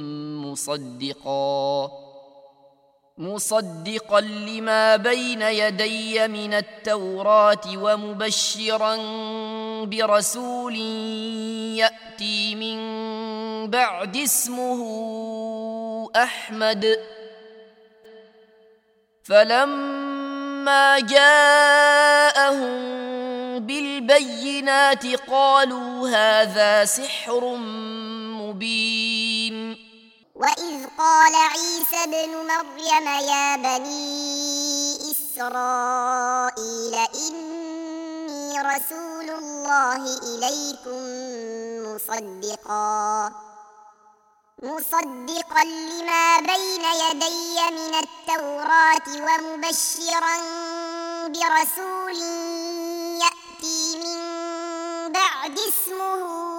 S1: مصدقا لما بين يدي من التوراة ومبشرا برسول يأتي من بعد اسمه أحمد فلما جاءهم بالبينات قالوا هذا سحر مبين
S2: وإذ قال عيسى ابن مريم يا بني إسرائيل إني رسول الله إليكم مصدقا لما بين يدي من التوراة ومبشرا برسول يأتي من بعد اسمه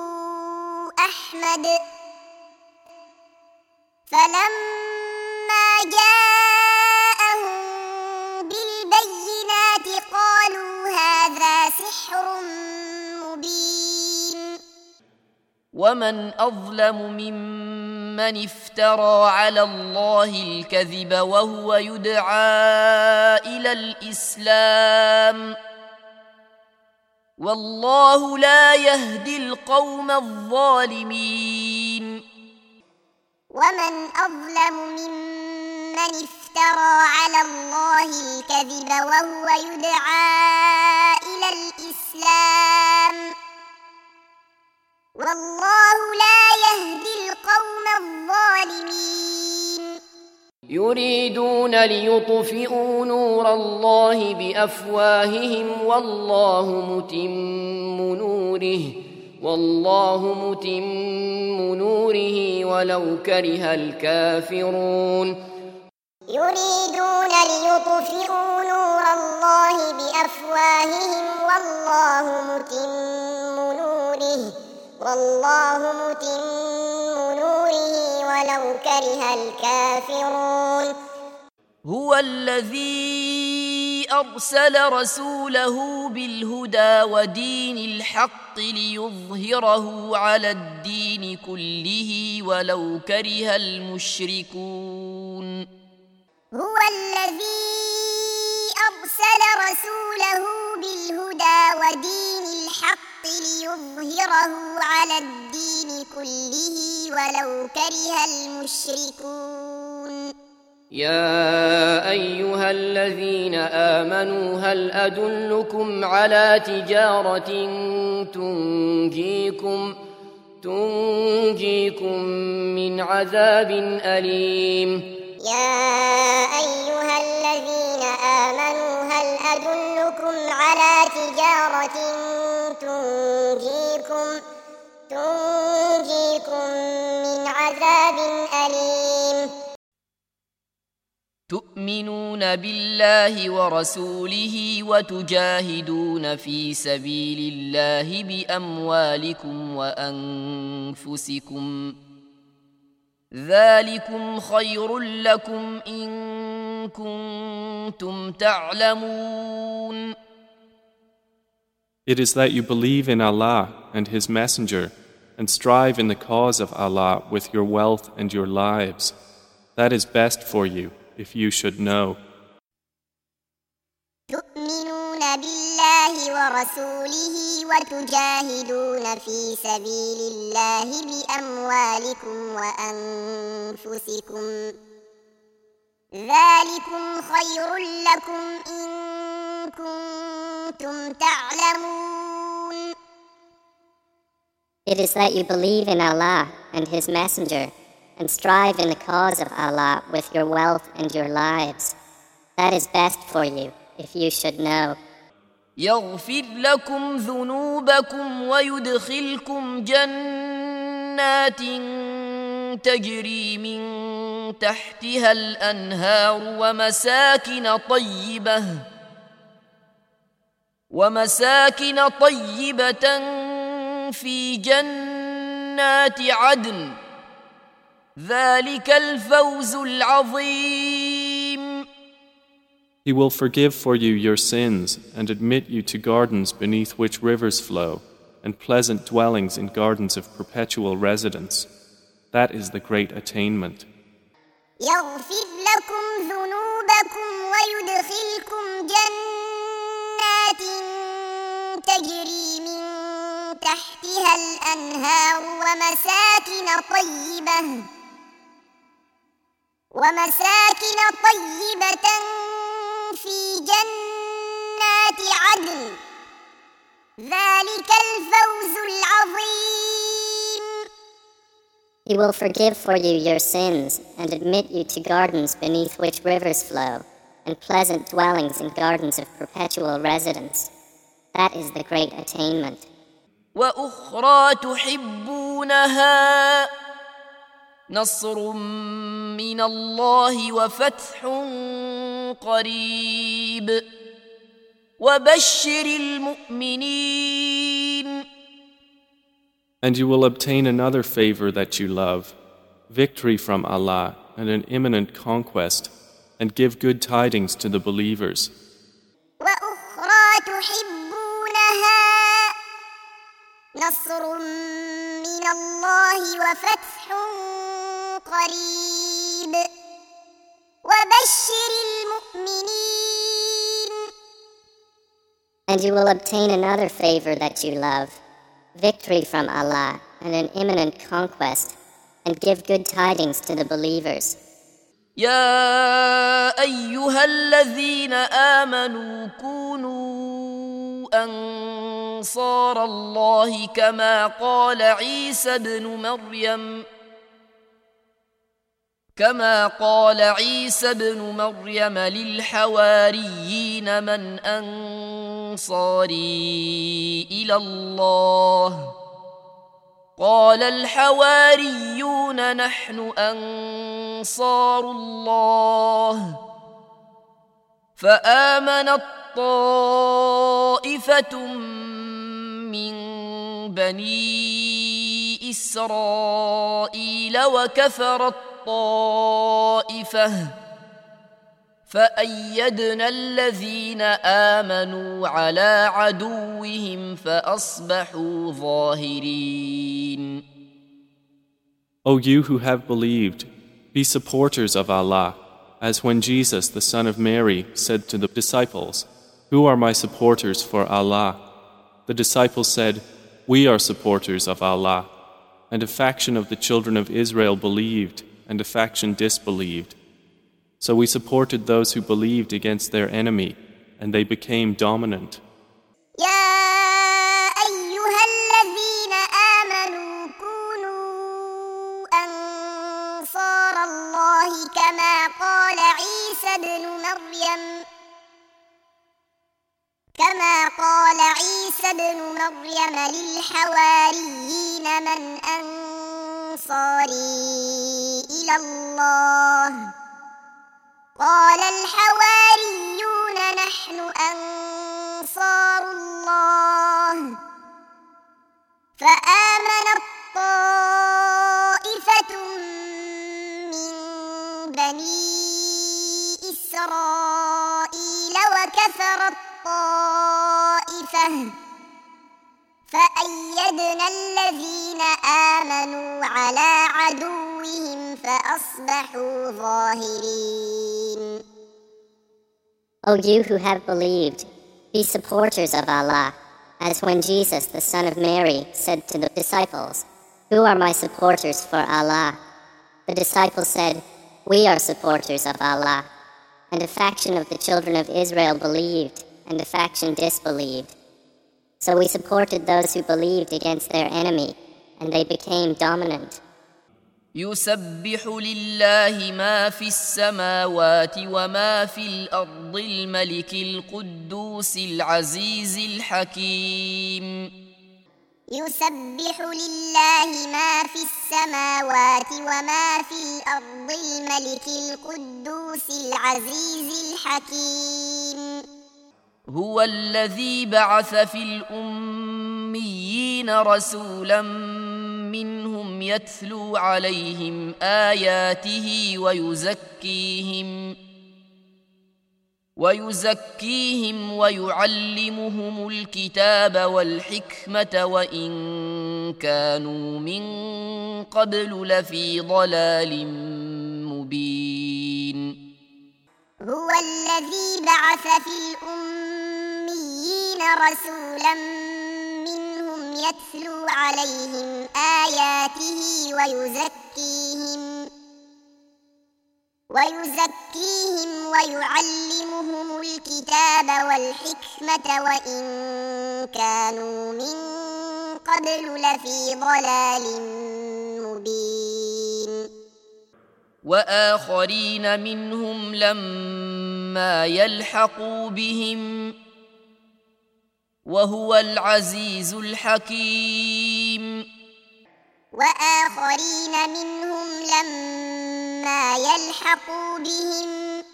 S2: أحمد فلما جاءهم بالبينات قالوا هذا سحر مبين
S1: ومن أظلم ممن افترى على الله الكذب وهو يدعى إلى الإسلام والله لا يهدي القوم الظالمين.
S2: ومن أظلم ممن افترى على الله الكذب وهو يدعى إلى الإسلام والله لا يهدي القوم الظالمين.
S3: يريدون ليطفئوا نور الله بأفواههم والله متم نوره ولو كره الكافرون.
S2: يريدون ليطفئوا نور الله بأفواههم والله متم نوره ولو كره الكافرون.
S1: هو الذي أرسل رسوله بالهدى ودين الحق ليظهره على الدين كله ولو كره المشركون.
S2: هو الذي أرسل رسوله بالهدى ودين الحق ليظهره على الدين كله ولو كره المشركون.
S3: يا أيها الذين آمنوا هل أدلكم على تجارة تنجيكم من عذاب أليم.
S2: يا أيها الذين آمنوا هل أدلكم على تجارة تنجيكم من عذاب أليم.
S1: تؤمنون بالله ورسوله وتجاهدون في سبيل الله بأموالكم وأنفسكم ذلكم خير لكم إن كنتم تعلمون.
S4: It is that you believe in Allah and His Messenger and strive in the cause of Allah with your wealth and your lives. That is best for you if you should know.
S2: تؤمنون بالله ورسوله وتجاهدون في سبيل الله بأموالكم وأنفسكم ذلكم خير لكم إن كنتم تعلمون.
S5: It is that you believe in Allah and His Messenger and strive in the cause of Allah with your wealth and your lives. That is best for you if you should know.
S1: يغفر لكم ذنوبكم ويدخلكم جنات تجري من تحتها الأنهار ومساكن طيبة في جنات عدن ذلك الفوز العظيم.
S4: He will forgive for you your sins and admit you to gardens beneath which rivers flow and pleasant dwellings in gardens of perpetual residence. That is the great attainment.
S2: يغفر لكم ذنوبكم ويدخلكم جنات تجري من تحتها الأنهار ومساكن طيبة في جنات عدن ذلك الفوز العظيم.
S5: He will forgive for you your sins and admit you to gardens beneath which rivers flow and pleasant dwellings in gardens of perpetual residence. That is the great attainment.
S1: وأخرى تحبونها نصر من الله وفتح قريب وبشر المؤمنين.
S4: And you will obtain another favor that you love, victory from Allah and an imminent conquest, and give good tidings to the believers.
S2: وأخرى تحبونها نصر من الله وفتح قريب وبشر المؤمنين.
S5: And you will obtain another favor that you love, victory from Allah and an imminent conquest, and give good tidings to the believers.
S1: يا أيها الذين آمنوا كونوا أنصار الله كما قال عيسى ابن مريم للحواريين من أنصاري إلى الله قال الحواريون نحن أنصار الله فآمنت طائفة من بني إسرائيل وكفرت طائفة فأيدنا الذين آمنوا على عدوهم فأصبحوا ظاهرين.
S4: O you who have believed, be supporters of Allah, as when Jesus, the son of Mary, said to the disciples, "Who are my supporters for Allah?" The disciples said, "We are supporters of Allah." And a faction of the children of Israel believed, and a faction disbelieved. So we supported those who believed against their enemy, and they became dominant.
S2: يا أيها الذين آمنوا كونوا أنصار الله كما قال عيسى ابن مريم للحواريين من أنصاري إلى الله قال الحواريون نحن أنصار الله فآمنت طائفة من بني إسرائيل وكفرت طائفة فأيدنا الذين آمنوا على عدوهم فأصبحوا ظاهرين.
S5: O you who have believed, be supporters of Allah, as when Jesus, the son of Mary, said to the disciples, "Who are my supporters for Allah?" The disciples said, "We are supporters of Allah." And a faction of the children of Israel believed, and a faction disbelieved. So we supported those who believed against their enemy, and they became dominant.
S1: يسبح لله ما في السماوات وما في الأرض الملك القدوس العزيز الحكيم.
S2: يسبح لله ما في السماوات وما في الأرض الملك القدوس العزيز الحكيم.
S1: هو الذي بعث في الأميين رسولا منهم يتلو عليهم آياته ويزكيهم ويعلمهم الكتاب والحكمة وإن كانوا من قبل لفي ضلال مبين.
S2: هو الذي بعث في الأميين رسولا منهم يتلو عليهم آياته ويزكيهم ويعلمهم الكتاب والحكمة وإن كانوا من قبل لفي ضلال مبين.
S1: وآخرين منهم لما يلحقوا بهم وهو العزيز الحكيم.
S2: وآخرين منهم لما يلحقوا بهم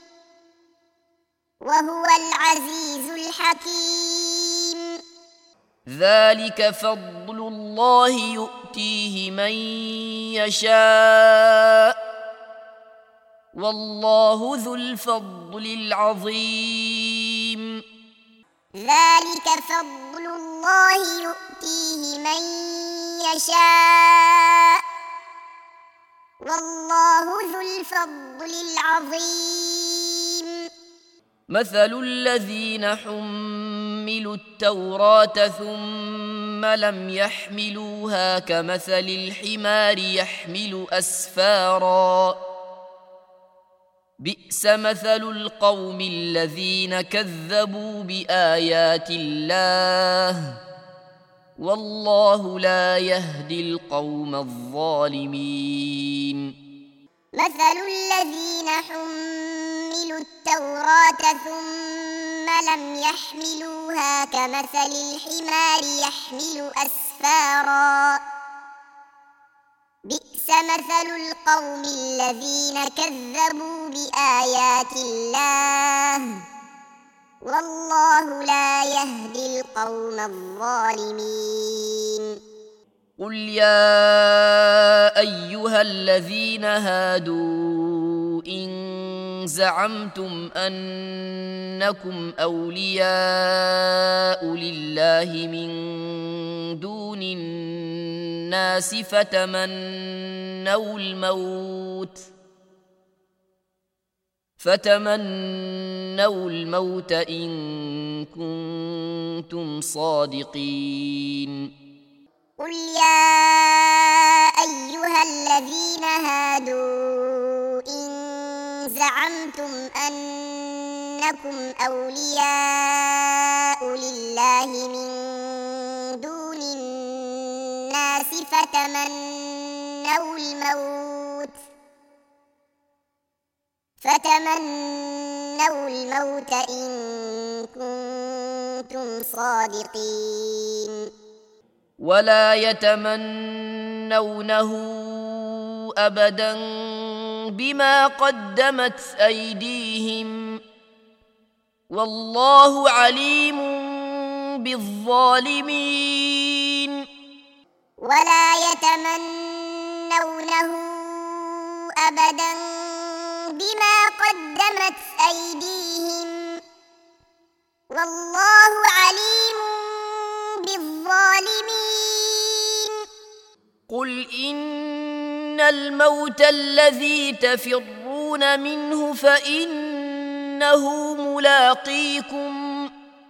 S2: وهو العزيز الحكيم.
S1: ذلك فضل الله يؤتيه من يشاء والله ذو الفضل العظيم.
S2: ذلك فضل الله يؤتيه من يشاء والله ذو الفضل العظيم.
S1: مثل الذين حملوا حملوا التوراة ثم لم يحملوها كمثل الحمار يحمل أسفارا بئس مثل القوم الذين كذبوا بآيات الله والله لا يهدي القوم الظالمين.
S2: مثل الذين حملوا التوراة ثم لم يحملوها كمثل الحمار يحمل أسفارا بئس مثل القوم الذين كذبوا بآيات الله والله لا يهدي القوم الظالمين.
S1: قل يا أيها الذين هادوا إن زعمتم أنكم أولياء لله من دون الناس فتمنوا الموت إن كنتم صادقين.
S2: قل يا أيها الذين هادوا إن زعمتم أنكم أولياء لله من دون الناس فتمنوا الموت إن كنتم صادقين.
S1: ولا يتمنونه أبدا بما قدمت أيديهم والله عليم بالظالمين.
S2: ولا يتمنونه أبدا بما قدمت أيديهم والله عليم بالظالمين.
S1: قل إن الموت الذي تفرون منه فإنه ملاقيكم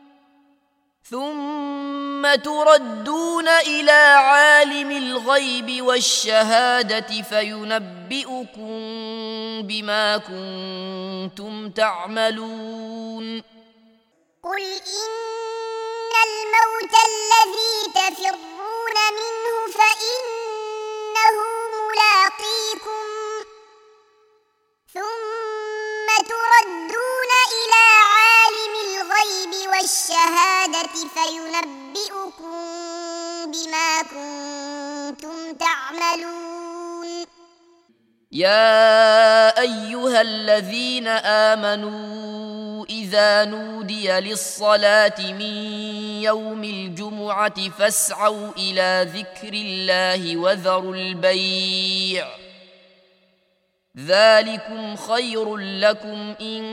S1: ثم تردون إلى عالم الغيب والشهادة فينبئكم بما كنتم تعملون.
S2: قل إن الموت الذي تفرون منه فإنه ملاقيكم ثم تردون إلى عالم الغيب والشهادة فينبئكم بما كنتم تعملون.
S1: يا أيها الذين آمنوا إذا نودي للصلاة من يوم الجمعة فاسعوا إلى ذكر الله وذروا البيع ذلكم خير لكم إن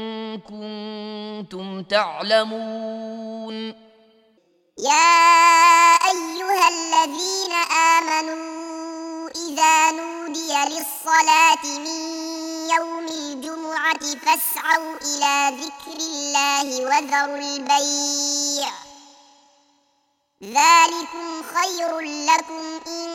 S1: كنتم تعلمون.
S2: يا أيها الذين آمنوا إذا نودي للصلاة من يوم الجمعة فاسعوا إلى ذكر الله وذروا البيع ذلكم خير لكم إن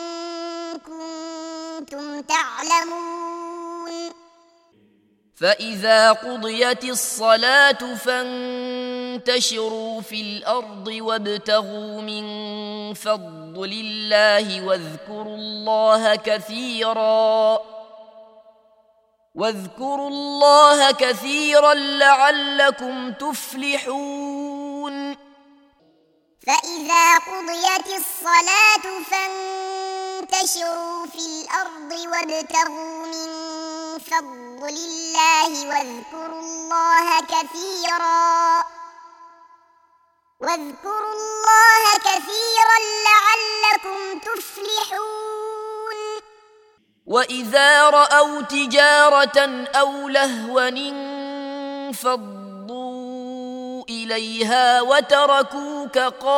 S2: كنتم تعلمون.
S1: فإذا قضيت الصلاة فانتشروا في الأرض وابتغوا من فضل الله واذكروا الله كثيرا لعلكم تفلحون.
S2: فإذا قضيت الصلاة فانتشروا في الأرض وابتغوا من فضل الله واذكروا الله كثيرا لعلكم تفلحون.
S1: وإذا رأوا تجارة أو لهوا انفضوا إليها وتركوك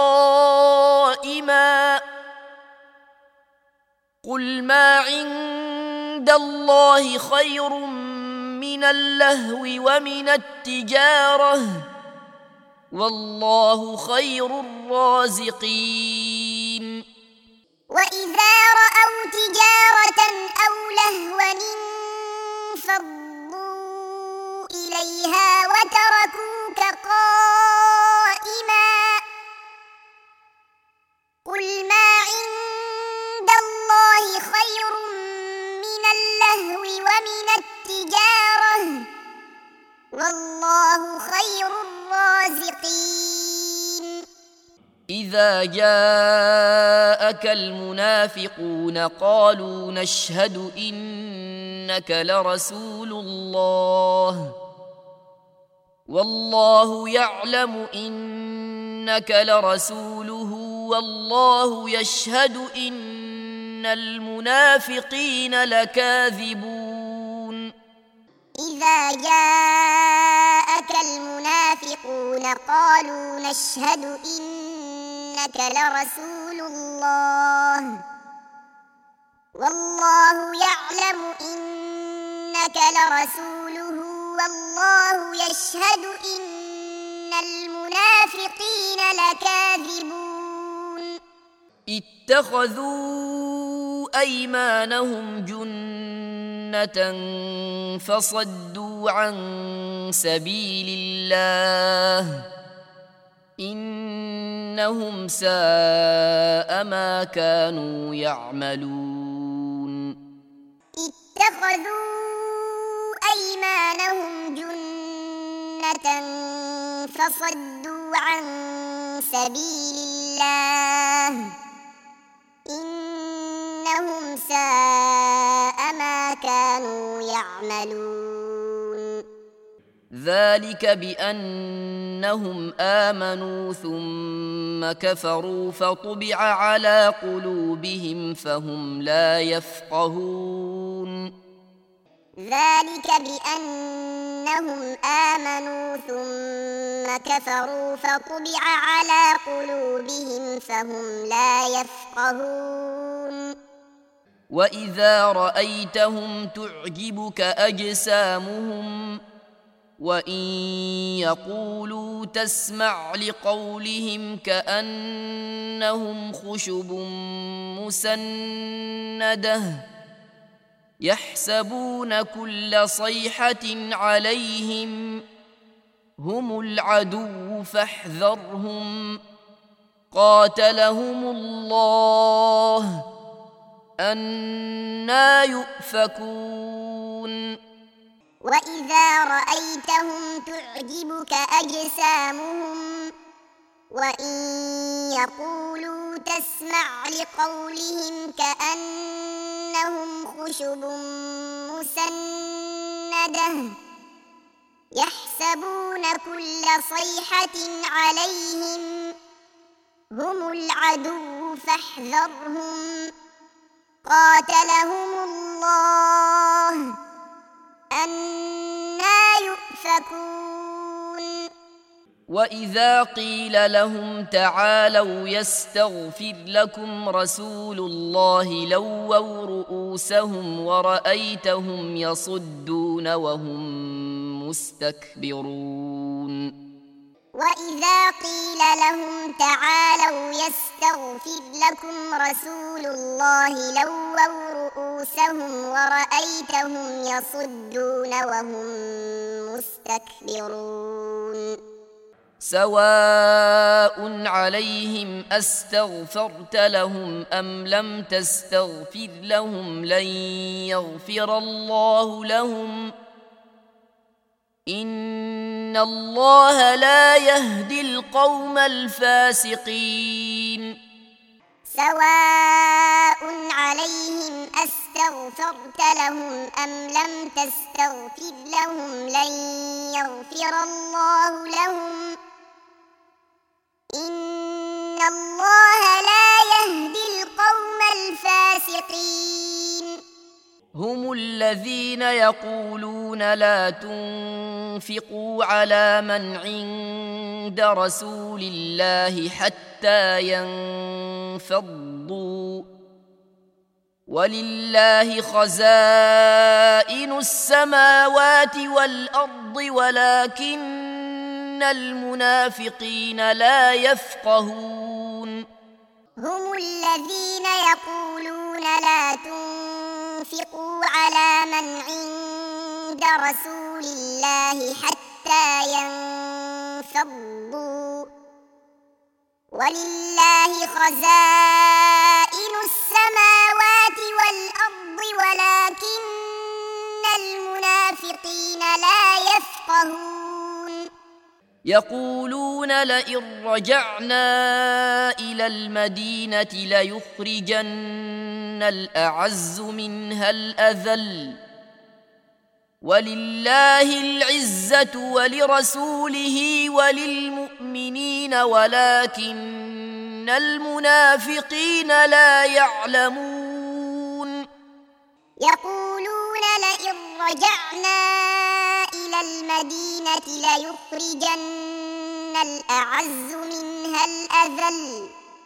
S1: قائما قل ما عند الله خير من اللهو ومن التجارة والله خير الرازقين.
S2: وإذا رأوا تجارة أو لهوا انفضوا إليها وتركوك قائما قل ما عند الله خير من اللهو ومن التجارة والله خير الرازقين.
S1: إذا جاءك المنافقون قالوا نشهد إنك لرسول الله والله يعلم إنك لرسوله والله يشهد إن المنافقين لكاذبون.
S2: إذا جاءك المنافقون قالوا نشهد إنك لرسول الله والله يعلم إنك لرسوله والله يشهد إن المنافقين لكاذبون.
S1: اتخذوا أيمانهم جنة فصدوا عن سبيل الله إنهم ساء ما كانوا يعملون.
S2: اتخذوا أيمانهم جنة فصدوا عن سبيل الله إنهم ساء ما كانوا يعملون.
S1: ذلك بأنهم آمنوا ثم كفروا فطبع على قلوبهم فهم لا يفقهون.
S2: ذلك بأنهم آمنوا ثم كفروا فطبع على قلوبهم فهم لا يفقهون.
S1: وإذا رأيتهم تعجبك أجسامهم وإن يقولوا تسمع لقولهم كأنهم خشب مسندة يحسبون كل صيحة عليهم هم العدو فاحذرهم قاتلهم الله أنى يؤفكون.
S2: وإذا رأيتهم تعجبك أجسامهم وإن يقولوا تسمع لقولهم كأنهم خشب مسندة يحسبون كل صيحة عليهم هم العدو فاحذرهم قاتلهم الله أنى يؤفكون.
S1: وإذا قيل لهم تعالوا يستغفر لكم رسول الله لووا رؤوسهم ورأيتهم يصدون وهم مستكبرون.
S2: وإذا قيل لهم تعالوا يستغفر لكم رسول الله لووا رؤوسهم ورأيتهم يصدون وهم مستكبرون.
S1: سواء عليهم أستغفرت لهم أم لم تستغفر لهم لن يغفر الله لهم إن الله لا يهدي القوم الفاسقين.
S2: سواء عليهم أستغفرت لهم أم لم تستغفر لهم لن يغفر الله لهم إن الله لا يهدي القوم الفاسقين.
S1: هم الذين يقولون لا تنفقوا على من عند رسول الله حتى ينفضوا ولله خزائن السماوات والأرض ولكن المنافقين لا يفقهون
S2: هم الذين يقولون لا تنفقوا على من عند رسول الله حتى ينفضوا ولله خزائن السماوات والأرض ولكن المنافقين لا يفقهون
S1: يقولون لئن رجعنا إلى المدينة ليخرجن الأعز منها الأذل ولله العزة ولرسوله وللمؤمنين ولكن المنافقين لا يعلمون
S2: يقولون لئن رجعنا إلى المدينة ليخرجن الأعز منها الأذل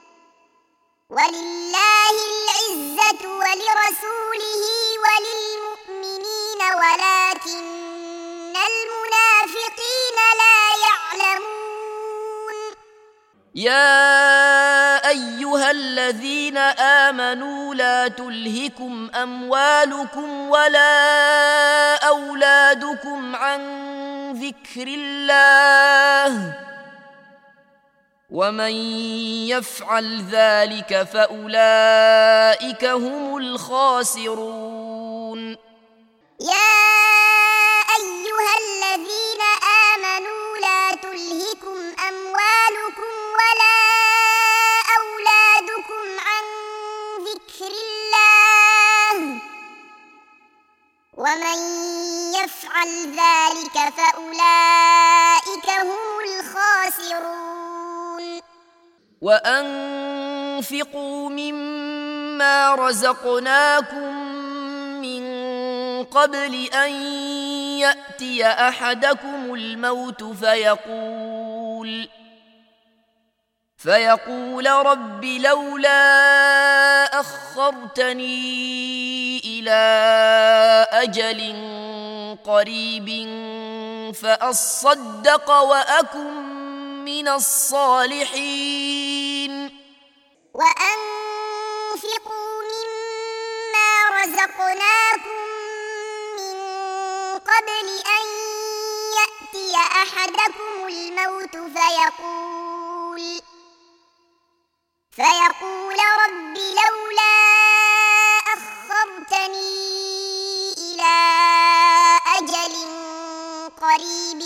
S2: ولله العزة ولرسوله وللمؤمنين ولكن المنافقين لا يعلمون
S1: يا أيها الذين آمنوا لا تلهكم أموالكم ولا أولادكم عن ذكر الله ومن يفعل ذلك فأولئك هم الخاسرون
S2: يا أيها الذين آمنوا لا تلهكم أموالكم ولا أولادكم عن ذكر الله ومن يفعل ذلك فأولئك هم الخاسرون
S1: وأنفقوا مما رزقناكم من قبل أن يأتي أحدكم الموت فيقول رب لولا أخرتني إلى أجل قريب فأصدق وأكن من الصالحين
S2: وأنفقوا مما رزقناكم من قبل أن يأتي أحدكم الموت فيقول رب لولا أخرتني إلى أجل قريب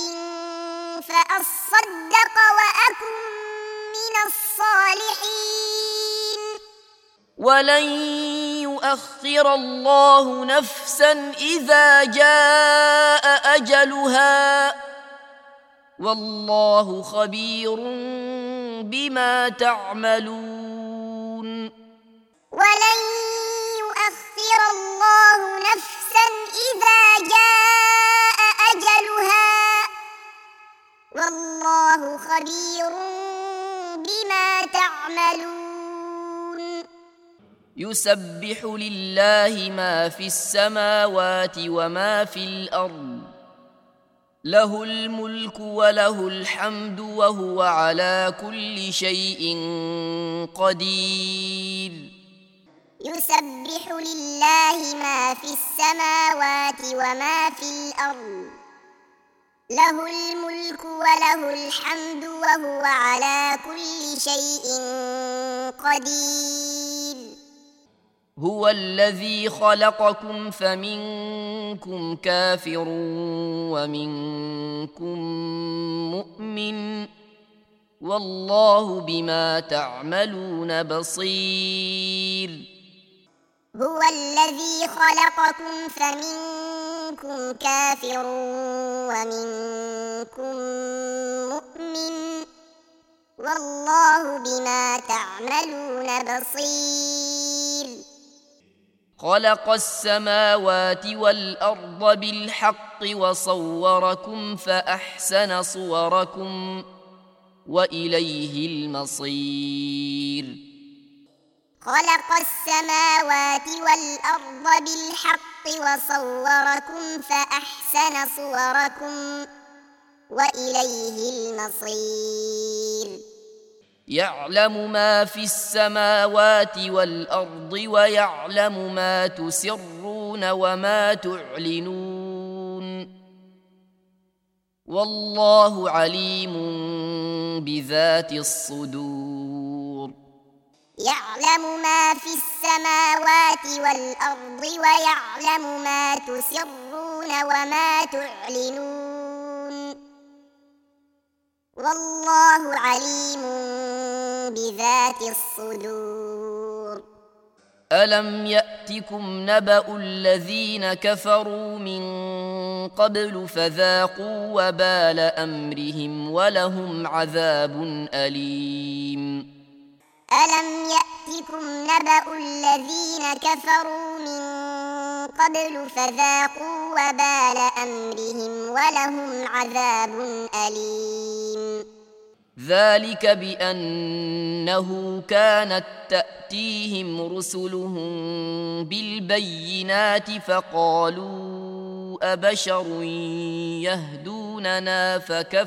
S2: فأصدق وأكن من الصالحين
S1: ولن يؤخر الله نفسا إذا جاء أجلها والله خبير بما تعملون
S2: ولن يؤخر الله نفسا إذا جاء أجلها والله خبير بما تعملون
S1: يسبح لله ما في السماوات وما في الأرض له الملك وله الحمد وهو على كل شيء قدير
S2: يسبح لله ما في السماوات وما في الأرض له الملك وله الحمد وهو على كل شيء قدير
S1: هو الذي خلقكم فمنكم كافر ومنكم مؤمن والله بما تعملون بصير
S2: هو الذي خلقكم فمنكم كافر ومنكم مؤمن والله بما تعملون بصير
S1: خلق السماوات والأرض بالحق وصوركم فأحسن صوركم وإليه المصير
S2: خلق السماوات والأرض بالحق وصوركم فأحسن صوركم وإليه المصير.
S1: يعلم ما في السماوات والأرض ويعلم ما تسرون وما تعلنون والله عليم بذات الصدور.
S2: يعلم ما في السماوات والأرض ويعلم ما تسرون وما تعلنون والله عليم بذات الصدور.
S1: ألم يأتكم نبأ الذين كفروا من قبل فذاقوا وبال أمرهم ولهم عذاب أليم.
S2: ألم يأتكم نبأ الذين كفروا من قبل فذاقوا وبال أمرهم ولهم عذاب أليم.
S1: ذلك بأنه كانت تأتيهم رسلهم بالبينات فقالوا أبشر يهدوننا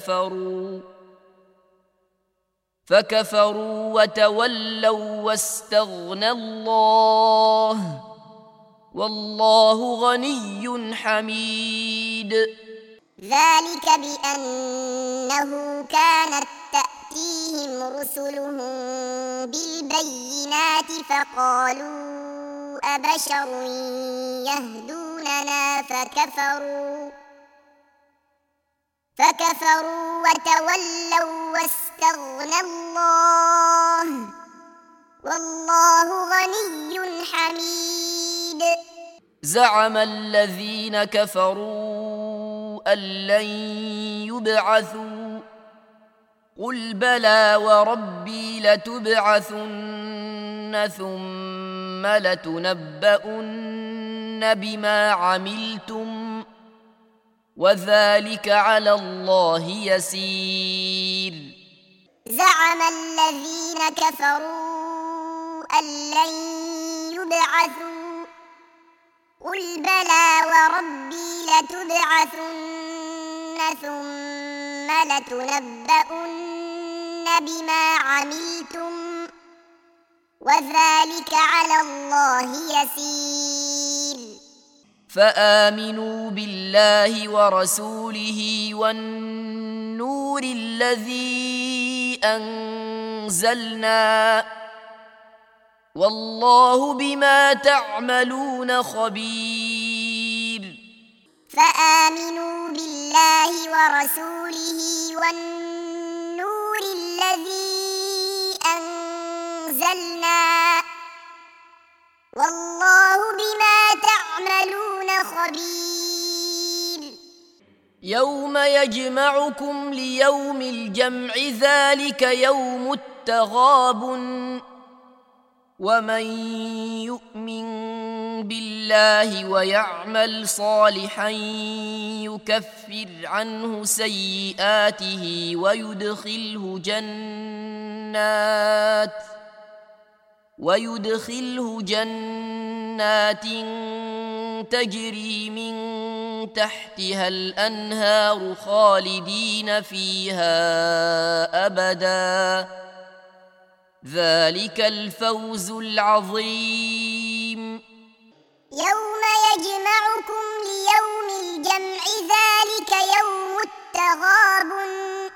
S1: فكفروا وتولوا واستغنى الله والله غني حميد.
S2: ذلك بأنه كانت تأتيهم رسلهم بالبينات فقالوا أبشر يهدوننا فكفروا وتولوا واستغنى الله والله غني حميد.
S1: زعم الذين كفروا أن لن يبعثوا قل بلى وربي لتبعثن ثم لتنبؤن بما عملتم وذلك على الله يسير.
S2: زعم الذين كفروا أن لن يبعثوا قل بلى وربي لتبعثن ثم لتنبؤن بما عملتم وذلك على الله يسير.
S1: فآمنوا بالله ورسوله والنور الذي أنزلنا والله بما تعملون خبير.
S2: فآمنوا بالله ورسوله والنور الذي أنزلنا والله بما تعملون خبير.
S1: يوم يجمعكم ليوم الجمع ذلك يوم التغابن ومن يؤمن بالله ويعمل صالحا يكفر عنه سيئاته ويدخله جنات تجري من تحتها الأنهار خالدين فيها أبدا ذلك الفوز العظيم.
S2: يوم يجمعكم ليوم الجمع ذلك يوم التغابن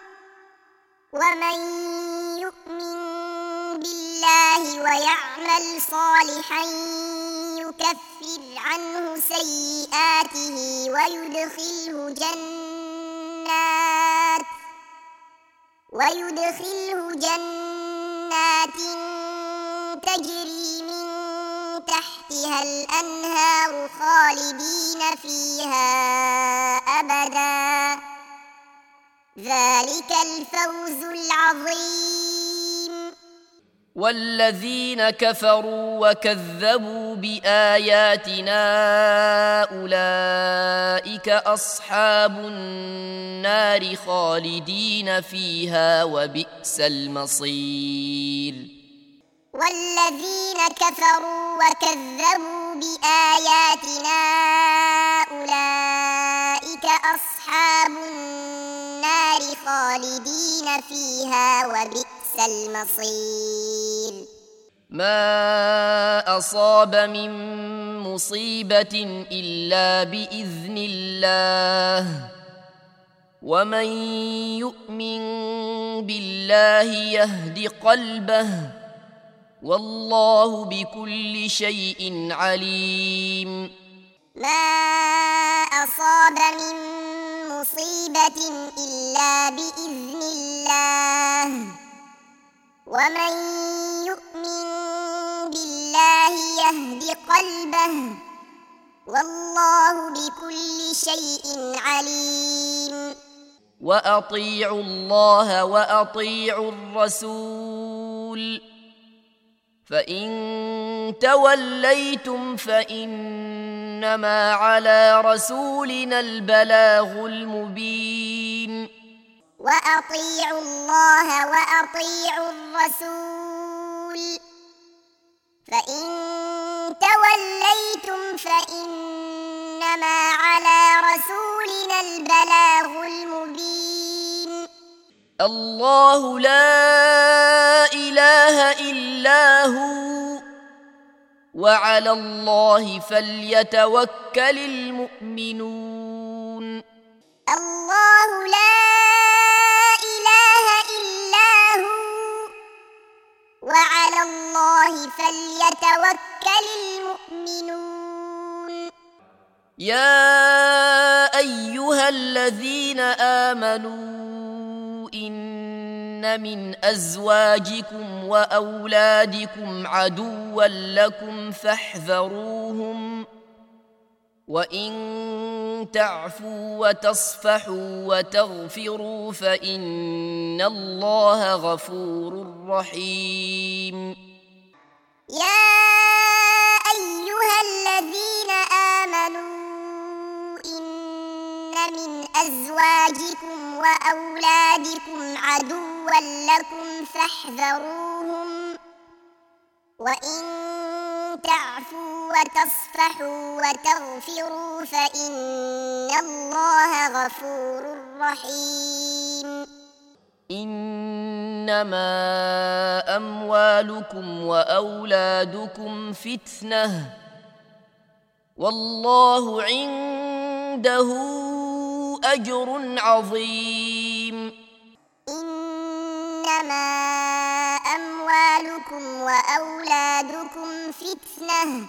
S2: ومن يؤمن بالله ويعمل صالحا يكفر عنه سيئاته ويدخله جنات تجري من تحتها الأنهار خالدين فيها أبدا ذلك الفوز العظيم.
S1: والذين كفروا وكذبوا بآياتنا أولئك أصحاب النار خالدين فيها وبئس المصير.
S2: والذين كفروا وكذبوا بآياتنا أولئك أصحاب النار النار خالدين فيها وبئس المصير
S1: ما أصاب من مصيبة إلا بإذن الله ومن يؤمن بالله يهد قلبه والله بكل شيء عليم
S2: ما أصاب من مصيبة إلا بإذن الله ومن يؤمن بالله يهد قلبه والله بكل شيء عليم
S1: وأطيعوا الله وأطيعوا الرسول فإن توليتم فإنما على رسولنا البلاغ المبين
S2: وأطيعوا الله وأطيعوا الرسول فإن توليتم فإنما على رسولنا البلاغ المبين
S1: الله لا إله إلا هو وعلى الله فليتوكل المؤمنون
S2: الله لا إله إلا هو وعلى الله فليتوكل المؤمنون
S1: يا أيها الذين آمنوا إن من أزواجكم وأولادكم عدوا لكم فاحذروهم وإن تعفوا وتصفحوا وتغفروا فإن الله غفور رحيم
S2: يا أيها الذين آمنوا إن من أزواجكم وأولادكم عدوا لكم فاحذروهم وإن تعفوا وتصفحوا وتغفروا فإن الله غفور رحيم
S1: إنما أموالكم وأولادكم فتنة والله عنده أجر عظيم
S2: إنما أموالكم وأولادكم فتنة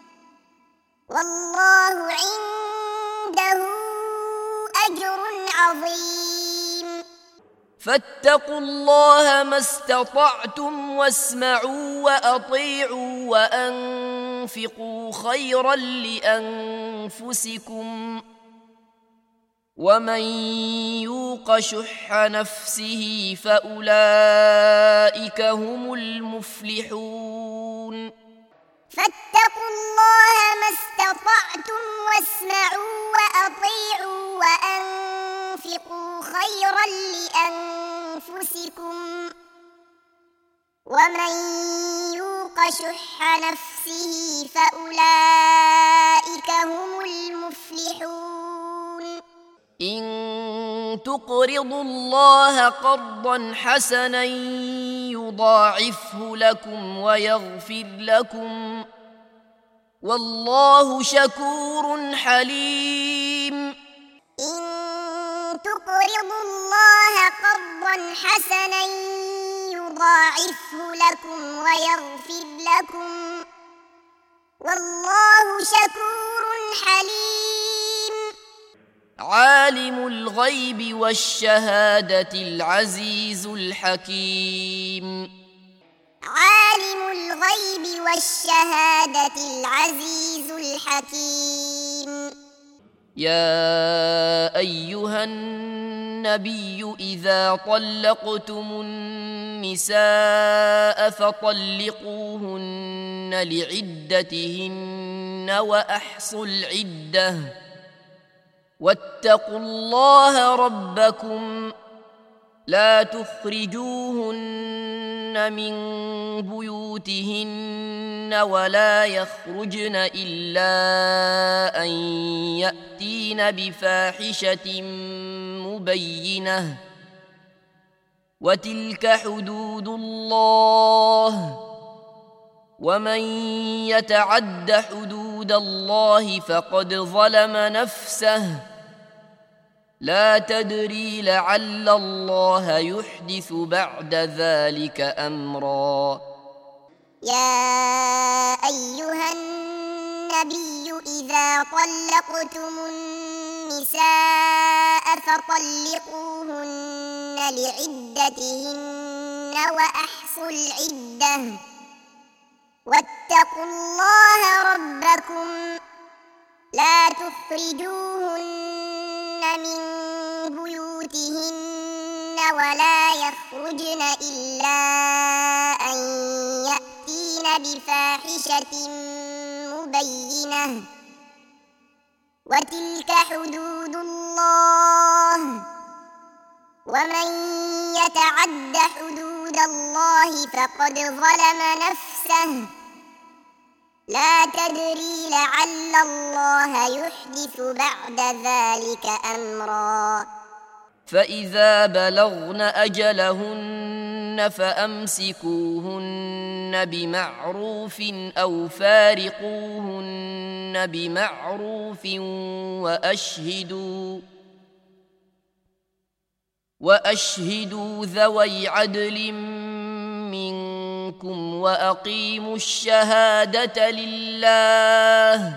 S2: والله عنده أجر عظيم
S1: فاتقوا الله ما استطعتم واسمعوا وأطيعوا وأنفقوا خيرا لأنفسكم ومن يوق شح نفسه فأولئك هم المفلحون
S2: فاتقوا الله ما استطعتم واسمعوا وأطيعوا وأنفقوا خيرا لأنفسكم ومن يوق شح نفسه فأولئك هم المفلحون
S1: إن تقرضوا الله قرضا حسنا يضاعفه لكم ويغفر لكم والله شكور حليم
S2: إن تقرضوا الله قرضا حسنا يضاعفه لكم ويغفر لكم والله شكور حليم
S1: عالم الغيب والشهادة العزيز الحكيم
S2: عالم الغيب والشهادة العزيز الحكيم
S1: يا أيها النبي إذا طلقتم النساء فطلقوهن لعدتهن وأحصوا العدة واتقوا الله ربكم لا تخرجوهن من بيوتهن ولا يخرجن إلا أن يأتين بفاحشة مبينة وتلك حدود الله ومن يتعد حدود الله فقد ظلم نفسه لا تدري لعل الله يحدث بعد ذلك أمرا.
S2: يا أيها النبي إذا طلقتم النساء فطلقوهن لعدتهن وأحصوا العدة واتقوا الله ربكم لا تخرجوهن من بيوتهن ولا يخرجن إلا أن يأتين بفاحشة مبينة وتلك حدود الله ومن يتعد حدود الله فقد ظلم نفسه لا تدري لعل الله يحدث بعد ذلك أمرا.
S1: فإذا بلغن أجلهن فأمسكوهن بمعروف أو فارقوهن بمعروف وأشهدوا ذوي عدل منكم وأقيموا الشهادة لله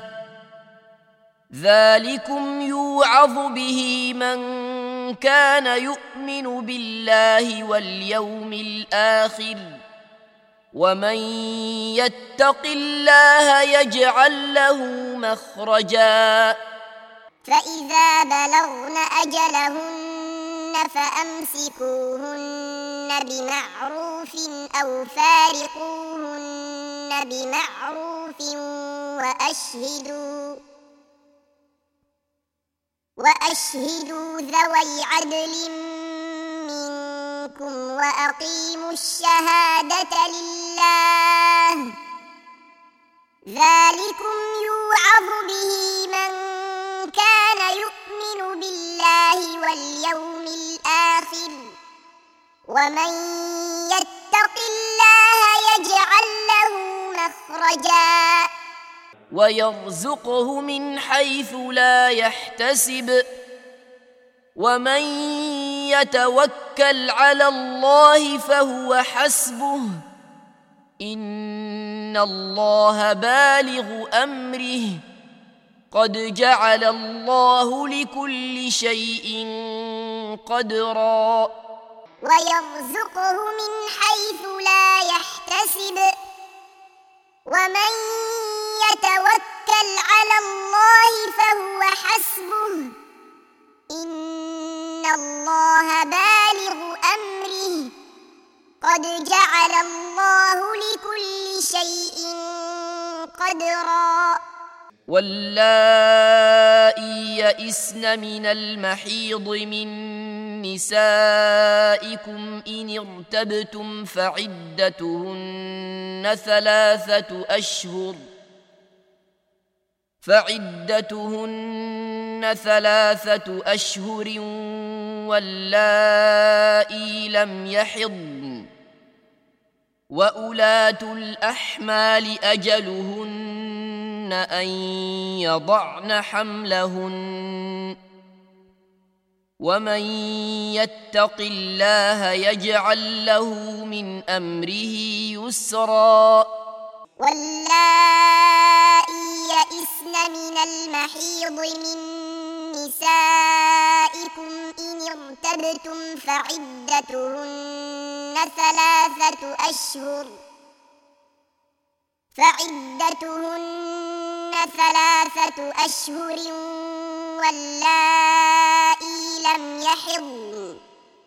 S1: ذلكم يوعظ به من كان يؤمن بالله واليوم الآخر ومن يتق الله يجعل له مخرجا.
S2: فإذا بلغن أجلهن فأمسكوهن بمعروف أو فارقوهن بمعروف وأشهدوا ذوي عدل منكم وأقيموا الشهادة لله ذلكم يوعظ به من كان يؤمن بالله واليوم الآخر ومن يتق الله يجعل له مخرجا
S1: ويرزقه من حيث لا يحتسب ومن يتوكل على الله فهو حسبه إن الله بالغ أمره قد جعل الله لكل شيء قدرا.
S2: ويرزقه من حيث لا يحتسب ومن يتوكل على الله فهو حسبه إن الله بالغ أمره قد جعل الله لكل شيء قدرا.
S1: واللائي يئسن من المحيض من نسائكم إن ارتبتم فعدتهن ثلاثة أشهر واللائي لم يحضن وأولاة الأحمال أجلهن أن يضعن حملهن ومن يتق الله يجعل له من أمره يسرا.
S2: واللائي يئسن من المحيض من نسائكم إن ارتبتم فعدتهن ثلاثة أشهر واللائي لم يحضن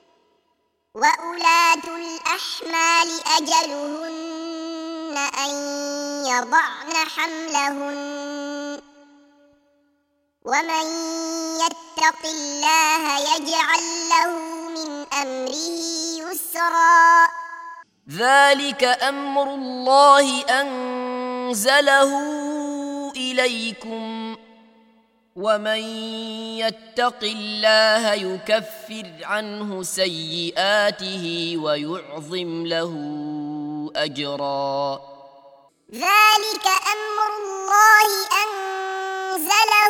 S2: وأولاة الأحمال أجلهن أن يضعن حملهن ومن يتق الله يجعل له من أمره يسرا.
S1: ذلك أمر الله أنزله إليكم ومن يتق الله يكفر عنه سيئاته ويعظم له أجرا.
S2: ذلك أمر الله أنزله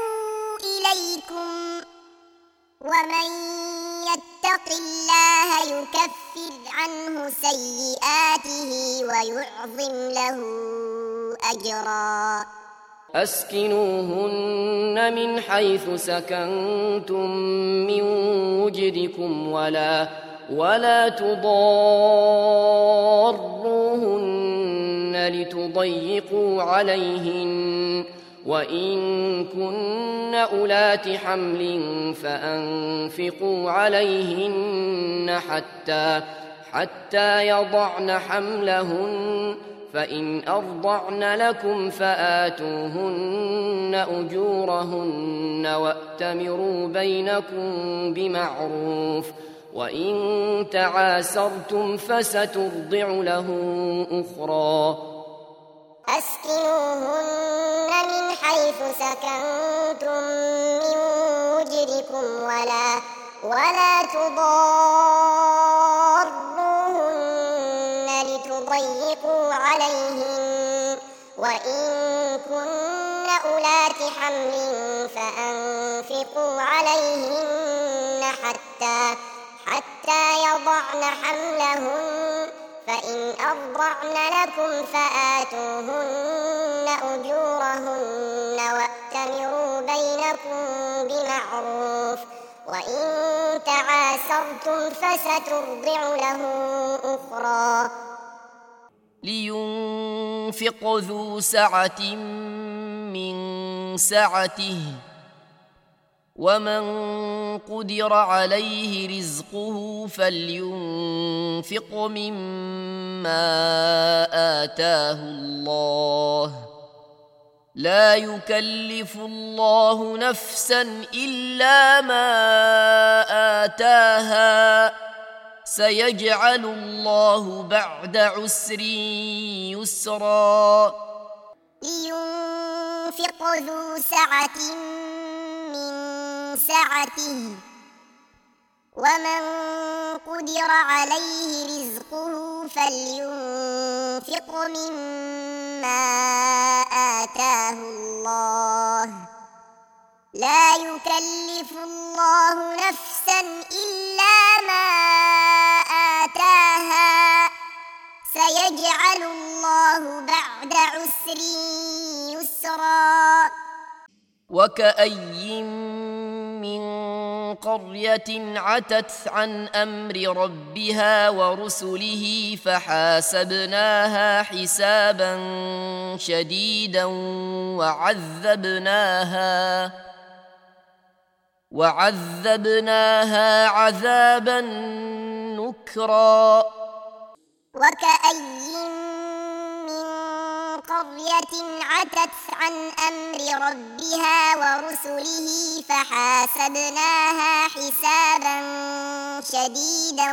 S2: إليكم ومن يتق الله يكفر عنه سيئاته ويعظم له أجرا.
S3: أسكنوهن من حيث سكنتم من وجدكم ولا تضاروهن لتضيقوا عليهن وإن كن أولات حمل فأنفقوا عليهن حتى يضعن حملهن فإن أرضعن لكم فآتوهن أجورهن وأتمروا بينكم بمعروف وإن تعاسرتم فسترضع له أخرى.
S2: أسكنوهن من حيث سكنتم من وجدكم ولا تضاروهن لتضيقوا عليهن وإن كن أولات حمل فأنفقوا عليهن حتى يضعن حملهن فإن أرضعن لكم فآتوهن أجورهن وأتمروا بينكم بمعروف وإن تعاسرتم فسترضع له أخرى.
S1: لينفق ذو سعة من سعته ومن قدر عليه رزقه فلينفق مما آتاه الله لا يكلف الله نفسا إلا ما آتاها سيجعل الله بعد عسر يسرا.
S2: لينفق ذو سعة من سعته ومن قدر عليه رزقه فلينفق مما آتاه الله لا يكلف الله نفسا إلا ما آتاها سيجعل الله بعد عسر يسرا.
S1: وكأي من قرية عتت عن أمر ربها ورسله فحاسبناها حسابا شديدا وعذبناها عذابا نكرا.
S2: وكأي من قرية عتت عن أمر ربها ورسله فحاسبناها حسابا شديدا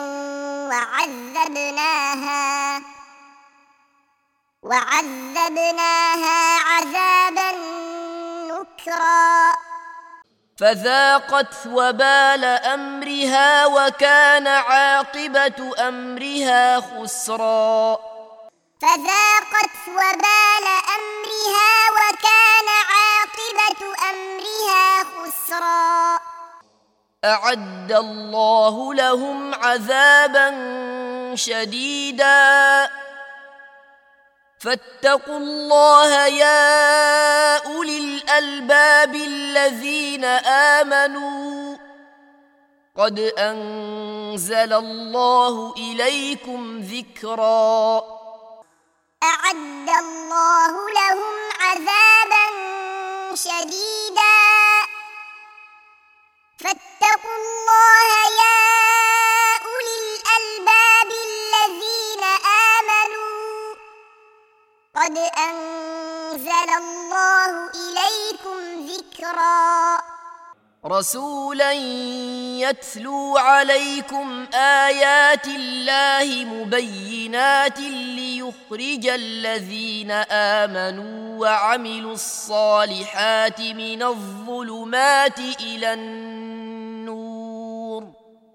S2: وعذبناها عذابا نكرا.
S1: فذاقت وبال أمرها وكان عاقبة أمرها خسرا.
S2: فذاقت وبال أمرها وكان عاقبة أمرها خسرا.
S1: أعد الله لهم عذابا شديدا فاتقوا الله يا أولي الألباب الذين آمنوا قد أنزل الله إليكم ذكرا.
S2: أعد الله لهم عذابا شديدا فاتقوا الله يا أولي الألباب الذين آمنوا قد أنزل الله إليكم ذكرا.
S1: رسولا يتلو عليكم آيات الله مبينات ليخرج الذين آمنوا وعملوا الصالحات من الظلمات إلى النور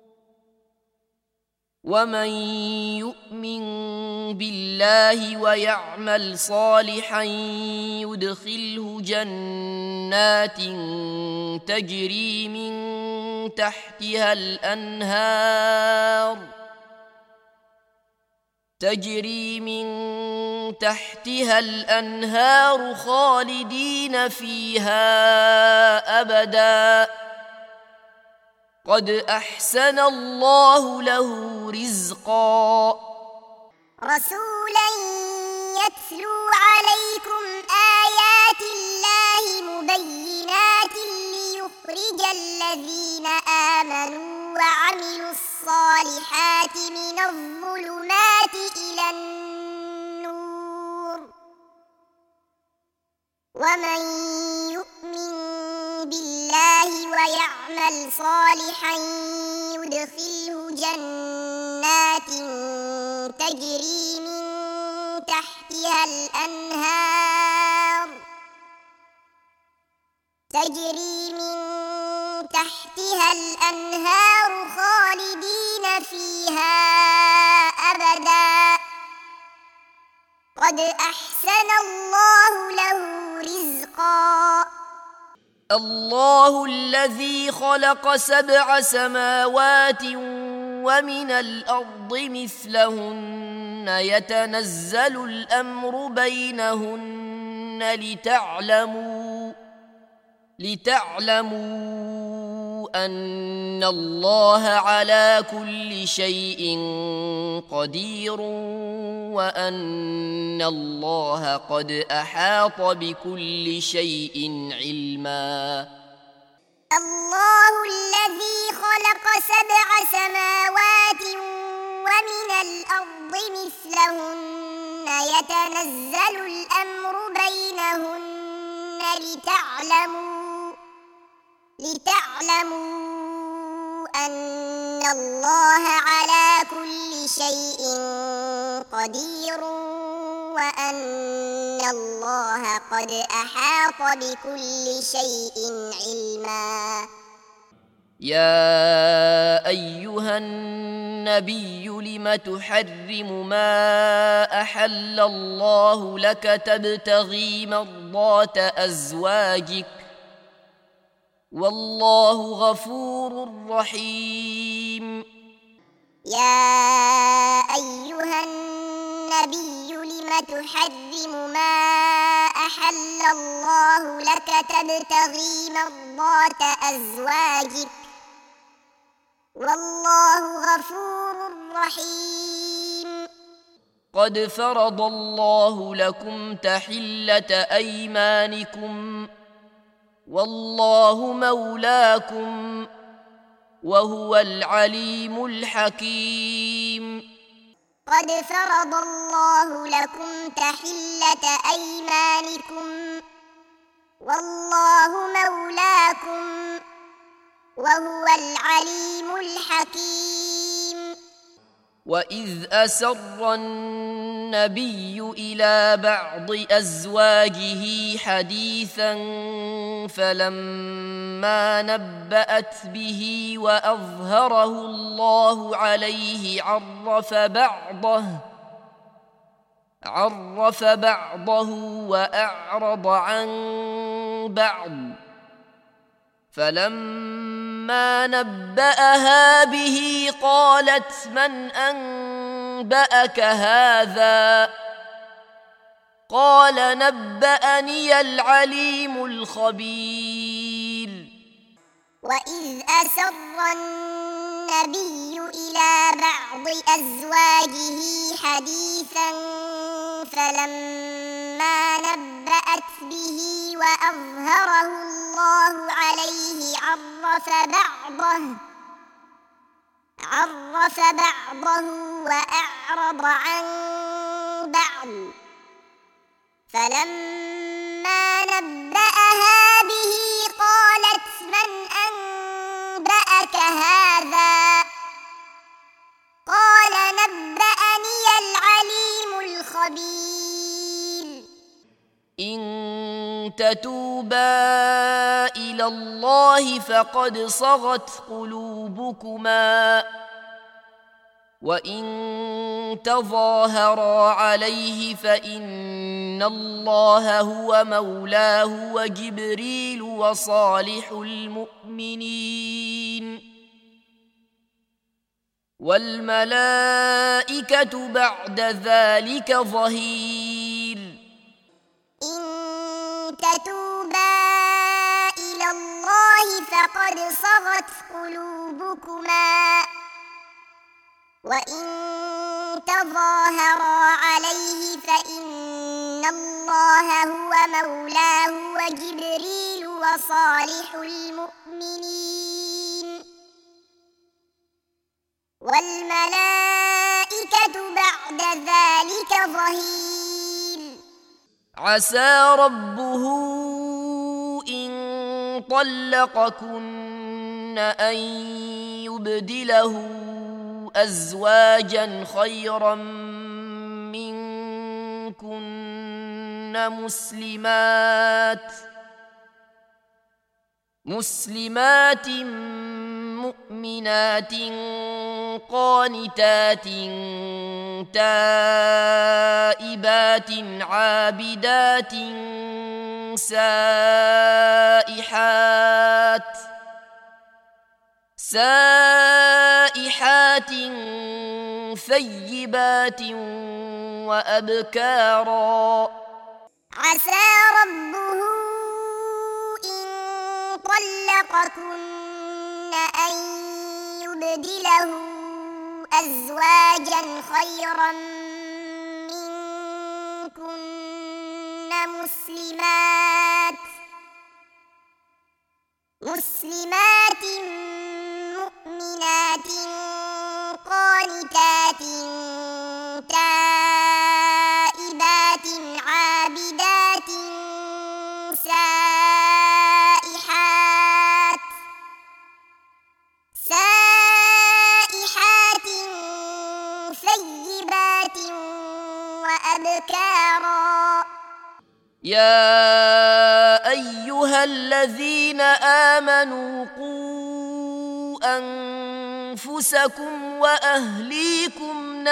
S1: ومن يؤمن بالله ويعمل صالحا يدخله جنات تجري من تحتها الأنهار خالدين فيها أبدا قد أحسن الله له رزقا
S2: رسولا يتلو عليكم آيات الله مبينات ليخرج الذين آمنوا وعملوا الصالحات من الظلمات إلى النور ومن يؤمن بالله ويعمل صالحا يدخله جنات تجري من تحتها الأنهار خالدين فيها أبدا قد أحسن الله له رزقا
S1: الله الذي خلق 7 سماوات ومن الأرض مثلهن يتنزل الأمر بينهن لتعلموا أن الله على كل شيء قدير وأن الله قد أحاط بكل شيء علما
S2: الله الذي خلق 7 سماوات ومن الأرض مثلهن يتنزل الأمر بينهن لتعلموا أن الله على كل شيء قدير وأن الله قد أحاط بكل شيء علما
S1: يا أيها النبي لم تحرم ما أحل الله لك تبتغي مرضات أزواجك والله غفور رحيم
S2: يا أيها النبي لم تحرم ما أحل الله لك تبتغي مرضات أزواجك والله غفور رحيم
S1: قد فرض الله لكم تحلة أيمانكم والله مولاكم وهو العليم الحكيم
S2: قد فرض الله لكم تحلة أيمانكم والله مولاكم وهو العليم الحكيم
S1: وإذ أسر النبي إلى بعض أزواجه حديثا فلما نبأت به وأظهره الله عليه عرف بعضه وأعرض عن بعض فلما نبأها به قالت من أنبأك هذا قال نبأني العليم الخبير
S2: وإذ أسر النبي إلى بعض أزواجه حديثا فلما نبأت به وأظهره الله عليه عرف بعضه وأعرض عن بعض فلما نبأها به قالت من أنبأك هذا قال نبأني العليم الخبير
S1: تتوبا إلى الله فقد صغت قلوبكما وإن تظاهرا عليه فإن الله هو مولاه وجبريل وصالح المؤمنين والملائكة بعد ذلك ظهير
S2: إن تتوبا إلى الله فقد صغت قلوبكما وإن تظاهرا عليه فإن الله هو مولاه وجبريل وصالح المؤمنين والملائكة بعد ذلك ظهير
S1: عسى ربه إن طلقكن أن يبدله أزواجا خيرا منكن مسلمات مؤمنات قانتات تائبات عابدات سائحات ثيبات وأبكارا
S2: عسى ربه إن طلقكن أن يبدله أزواجا خيرا منكن مسلمات مؤمنات قانتات تائبات عابدات سائحات ثيبات وأبكارا
S1: يا أيها الذين آمنوا قوا أنفسكم وأهليكم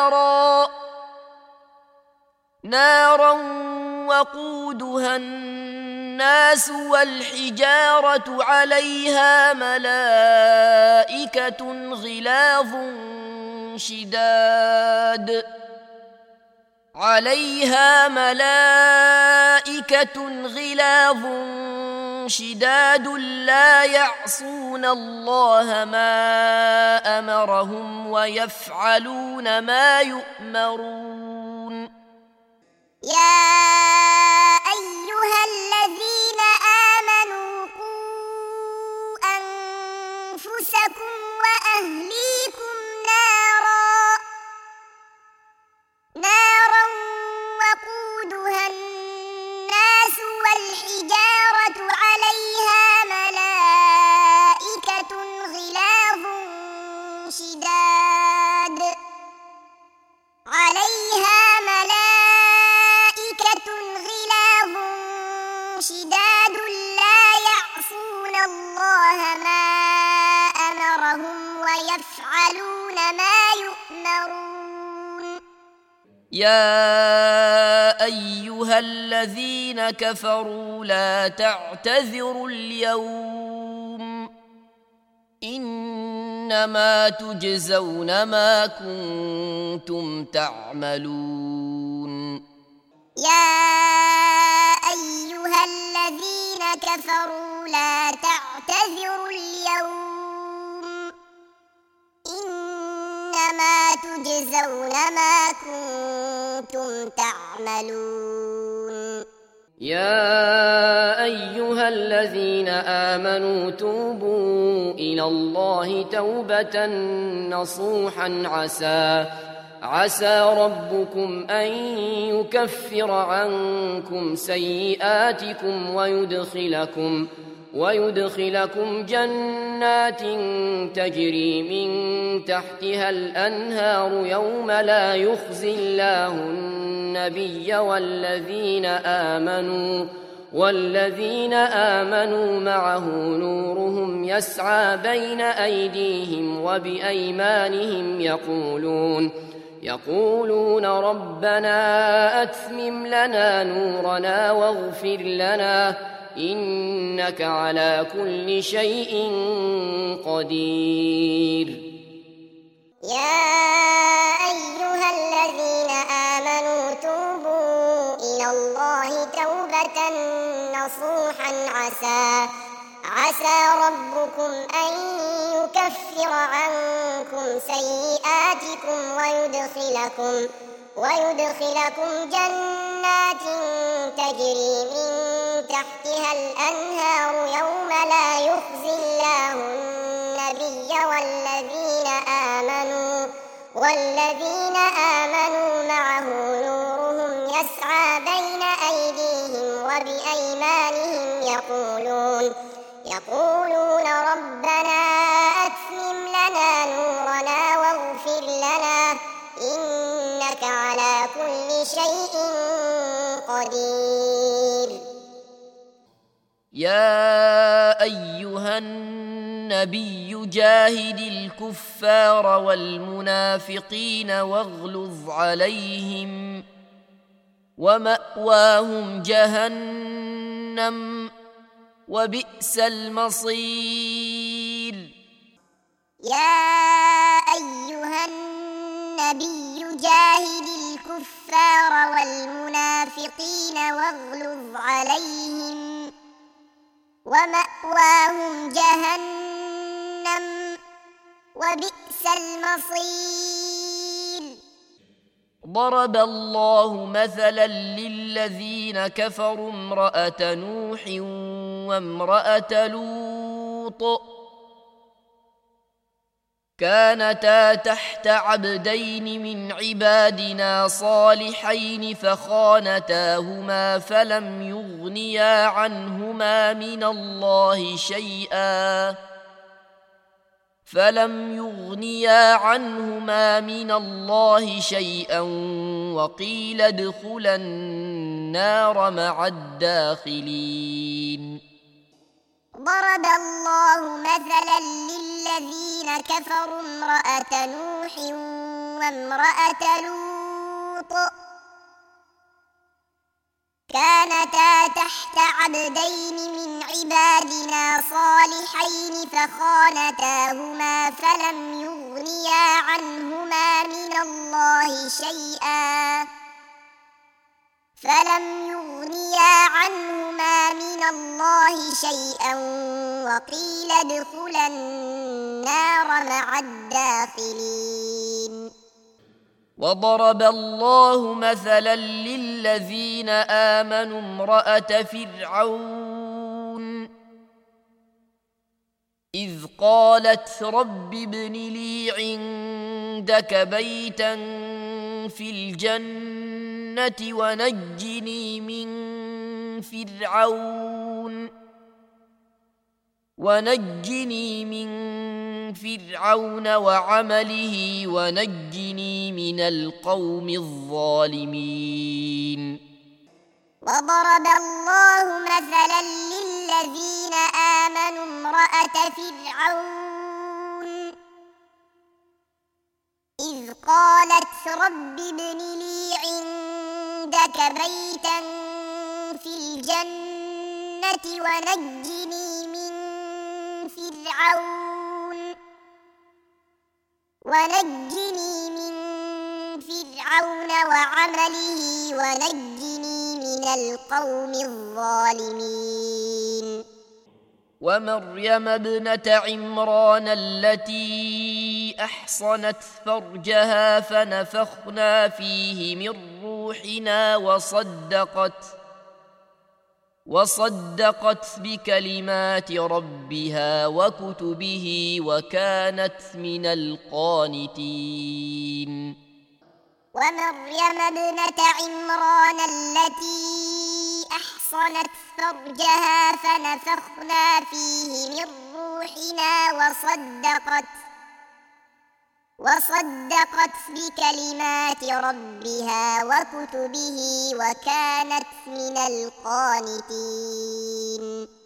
S1: نارا وقودها الناس والحجارة عليها ملائكة غلاظ شداد لا يعصون الله ما أمرهم ويفعلون ما يؤمرون
S2: يا أيها الذين آمنوا قوا أنفسكم وأهليكم نارا وقودها الناس والحجارة عليها ملائكة غلاظ شداد لا يعصون الله ما أمرهم ويفعلون ما يؤمرون
S1: يا أيها الذين كفروا لا تعتذروا اليوم إنما تجزون ما كنتم تعملون
S2: يا أيها الذين كفروا لا تعتذروا اليوم إنما تجزون ما كنتم تعملون
S3: يا أيها الذين آمنوا توبوا إلى الله توبة نصوحا عسى ربكم أن يكفر عنكم سيئاتكم ويدخلكم جنات تجري من تحتها الأنهار يوم لا يخزي الله النبي والذين آمنوا معه نورهم يسعى بين أيديهم وبأيمانهم يقولون ربنا أتمم لنا نورنا واغفر لنا إنك على كل شيء قدير.
S2: يا أيها الذين آمنوا توبوا إلى الله توبة نصوحا عسى ربكم أن يكفر عنكم سيئاتكم ويدخلكم جنات تجري من تحتها الأنهار يوم لا يخزي الله النبي والذين آمنوا معه نورهم يسعى بين أيديهم وبأيمانهم يقولون ربنا أتمم لنا نورنا واغفر لنا إنك على كل شيء قدير.
S1: يا أيها النبي جاهد الكفار والمنافقين واغلظ عليهم ومأواهم جهنم وبئس المصير.
S2: يا أيها النبي جاهد الكفار والمنافقين واغلظ عليهم ومأواهم جهنم وبئس المصير.
S1: ضرب الله مثلا للذين كفروا امرأة نوح وامرأة لوط كانتا تحت عبدين من عبادنا صالحين فخانتاهما فلم يغنيا عنهما من الله شيئا وقيل ادخلا النار مع الداخلين.
S2: ضرب الله مثلا للذين كفروا امرأة نوح وامرأة لوط كانتا تحت عبدين من عبادنا صالحين فخانتاهما فلم يغنيا عنهما من الله شيئا وقيل ادخلا النار مع الداخلين.
S1: وضرب الله مثلا للذين آمنوا امرأة فرعون إذ قالت رب ابن لي عندك بيتا في الجنة ونجني من فرعون وعمله ونجني من القوم الظالمين.
S2: وضرب الله مثلا للذين آمنوا امرأة فرعون إذ قالت رب ابن لي عندك بيتا في الجنة ونجني من فرعون وعمله ونجني من القوم الظالمين.
S1: ومريم ابنة عمران التي أحصنت فرجها فنفخنا فيه من روحنا وصدقت بكلمات ربها وكتبه وكانت من القانتين.
S2: ومريم ابنة عمران التي أحصنت فرجها فنفخنا فيه من روحنا وصدقت بكلمات ربها وكتبه وكانت من القانتين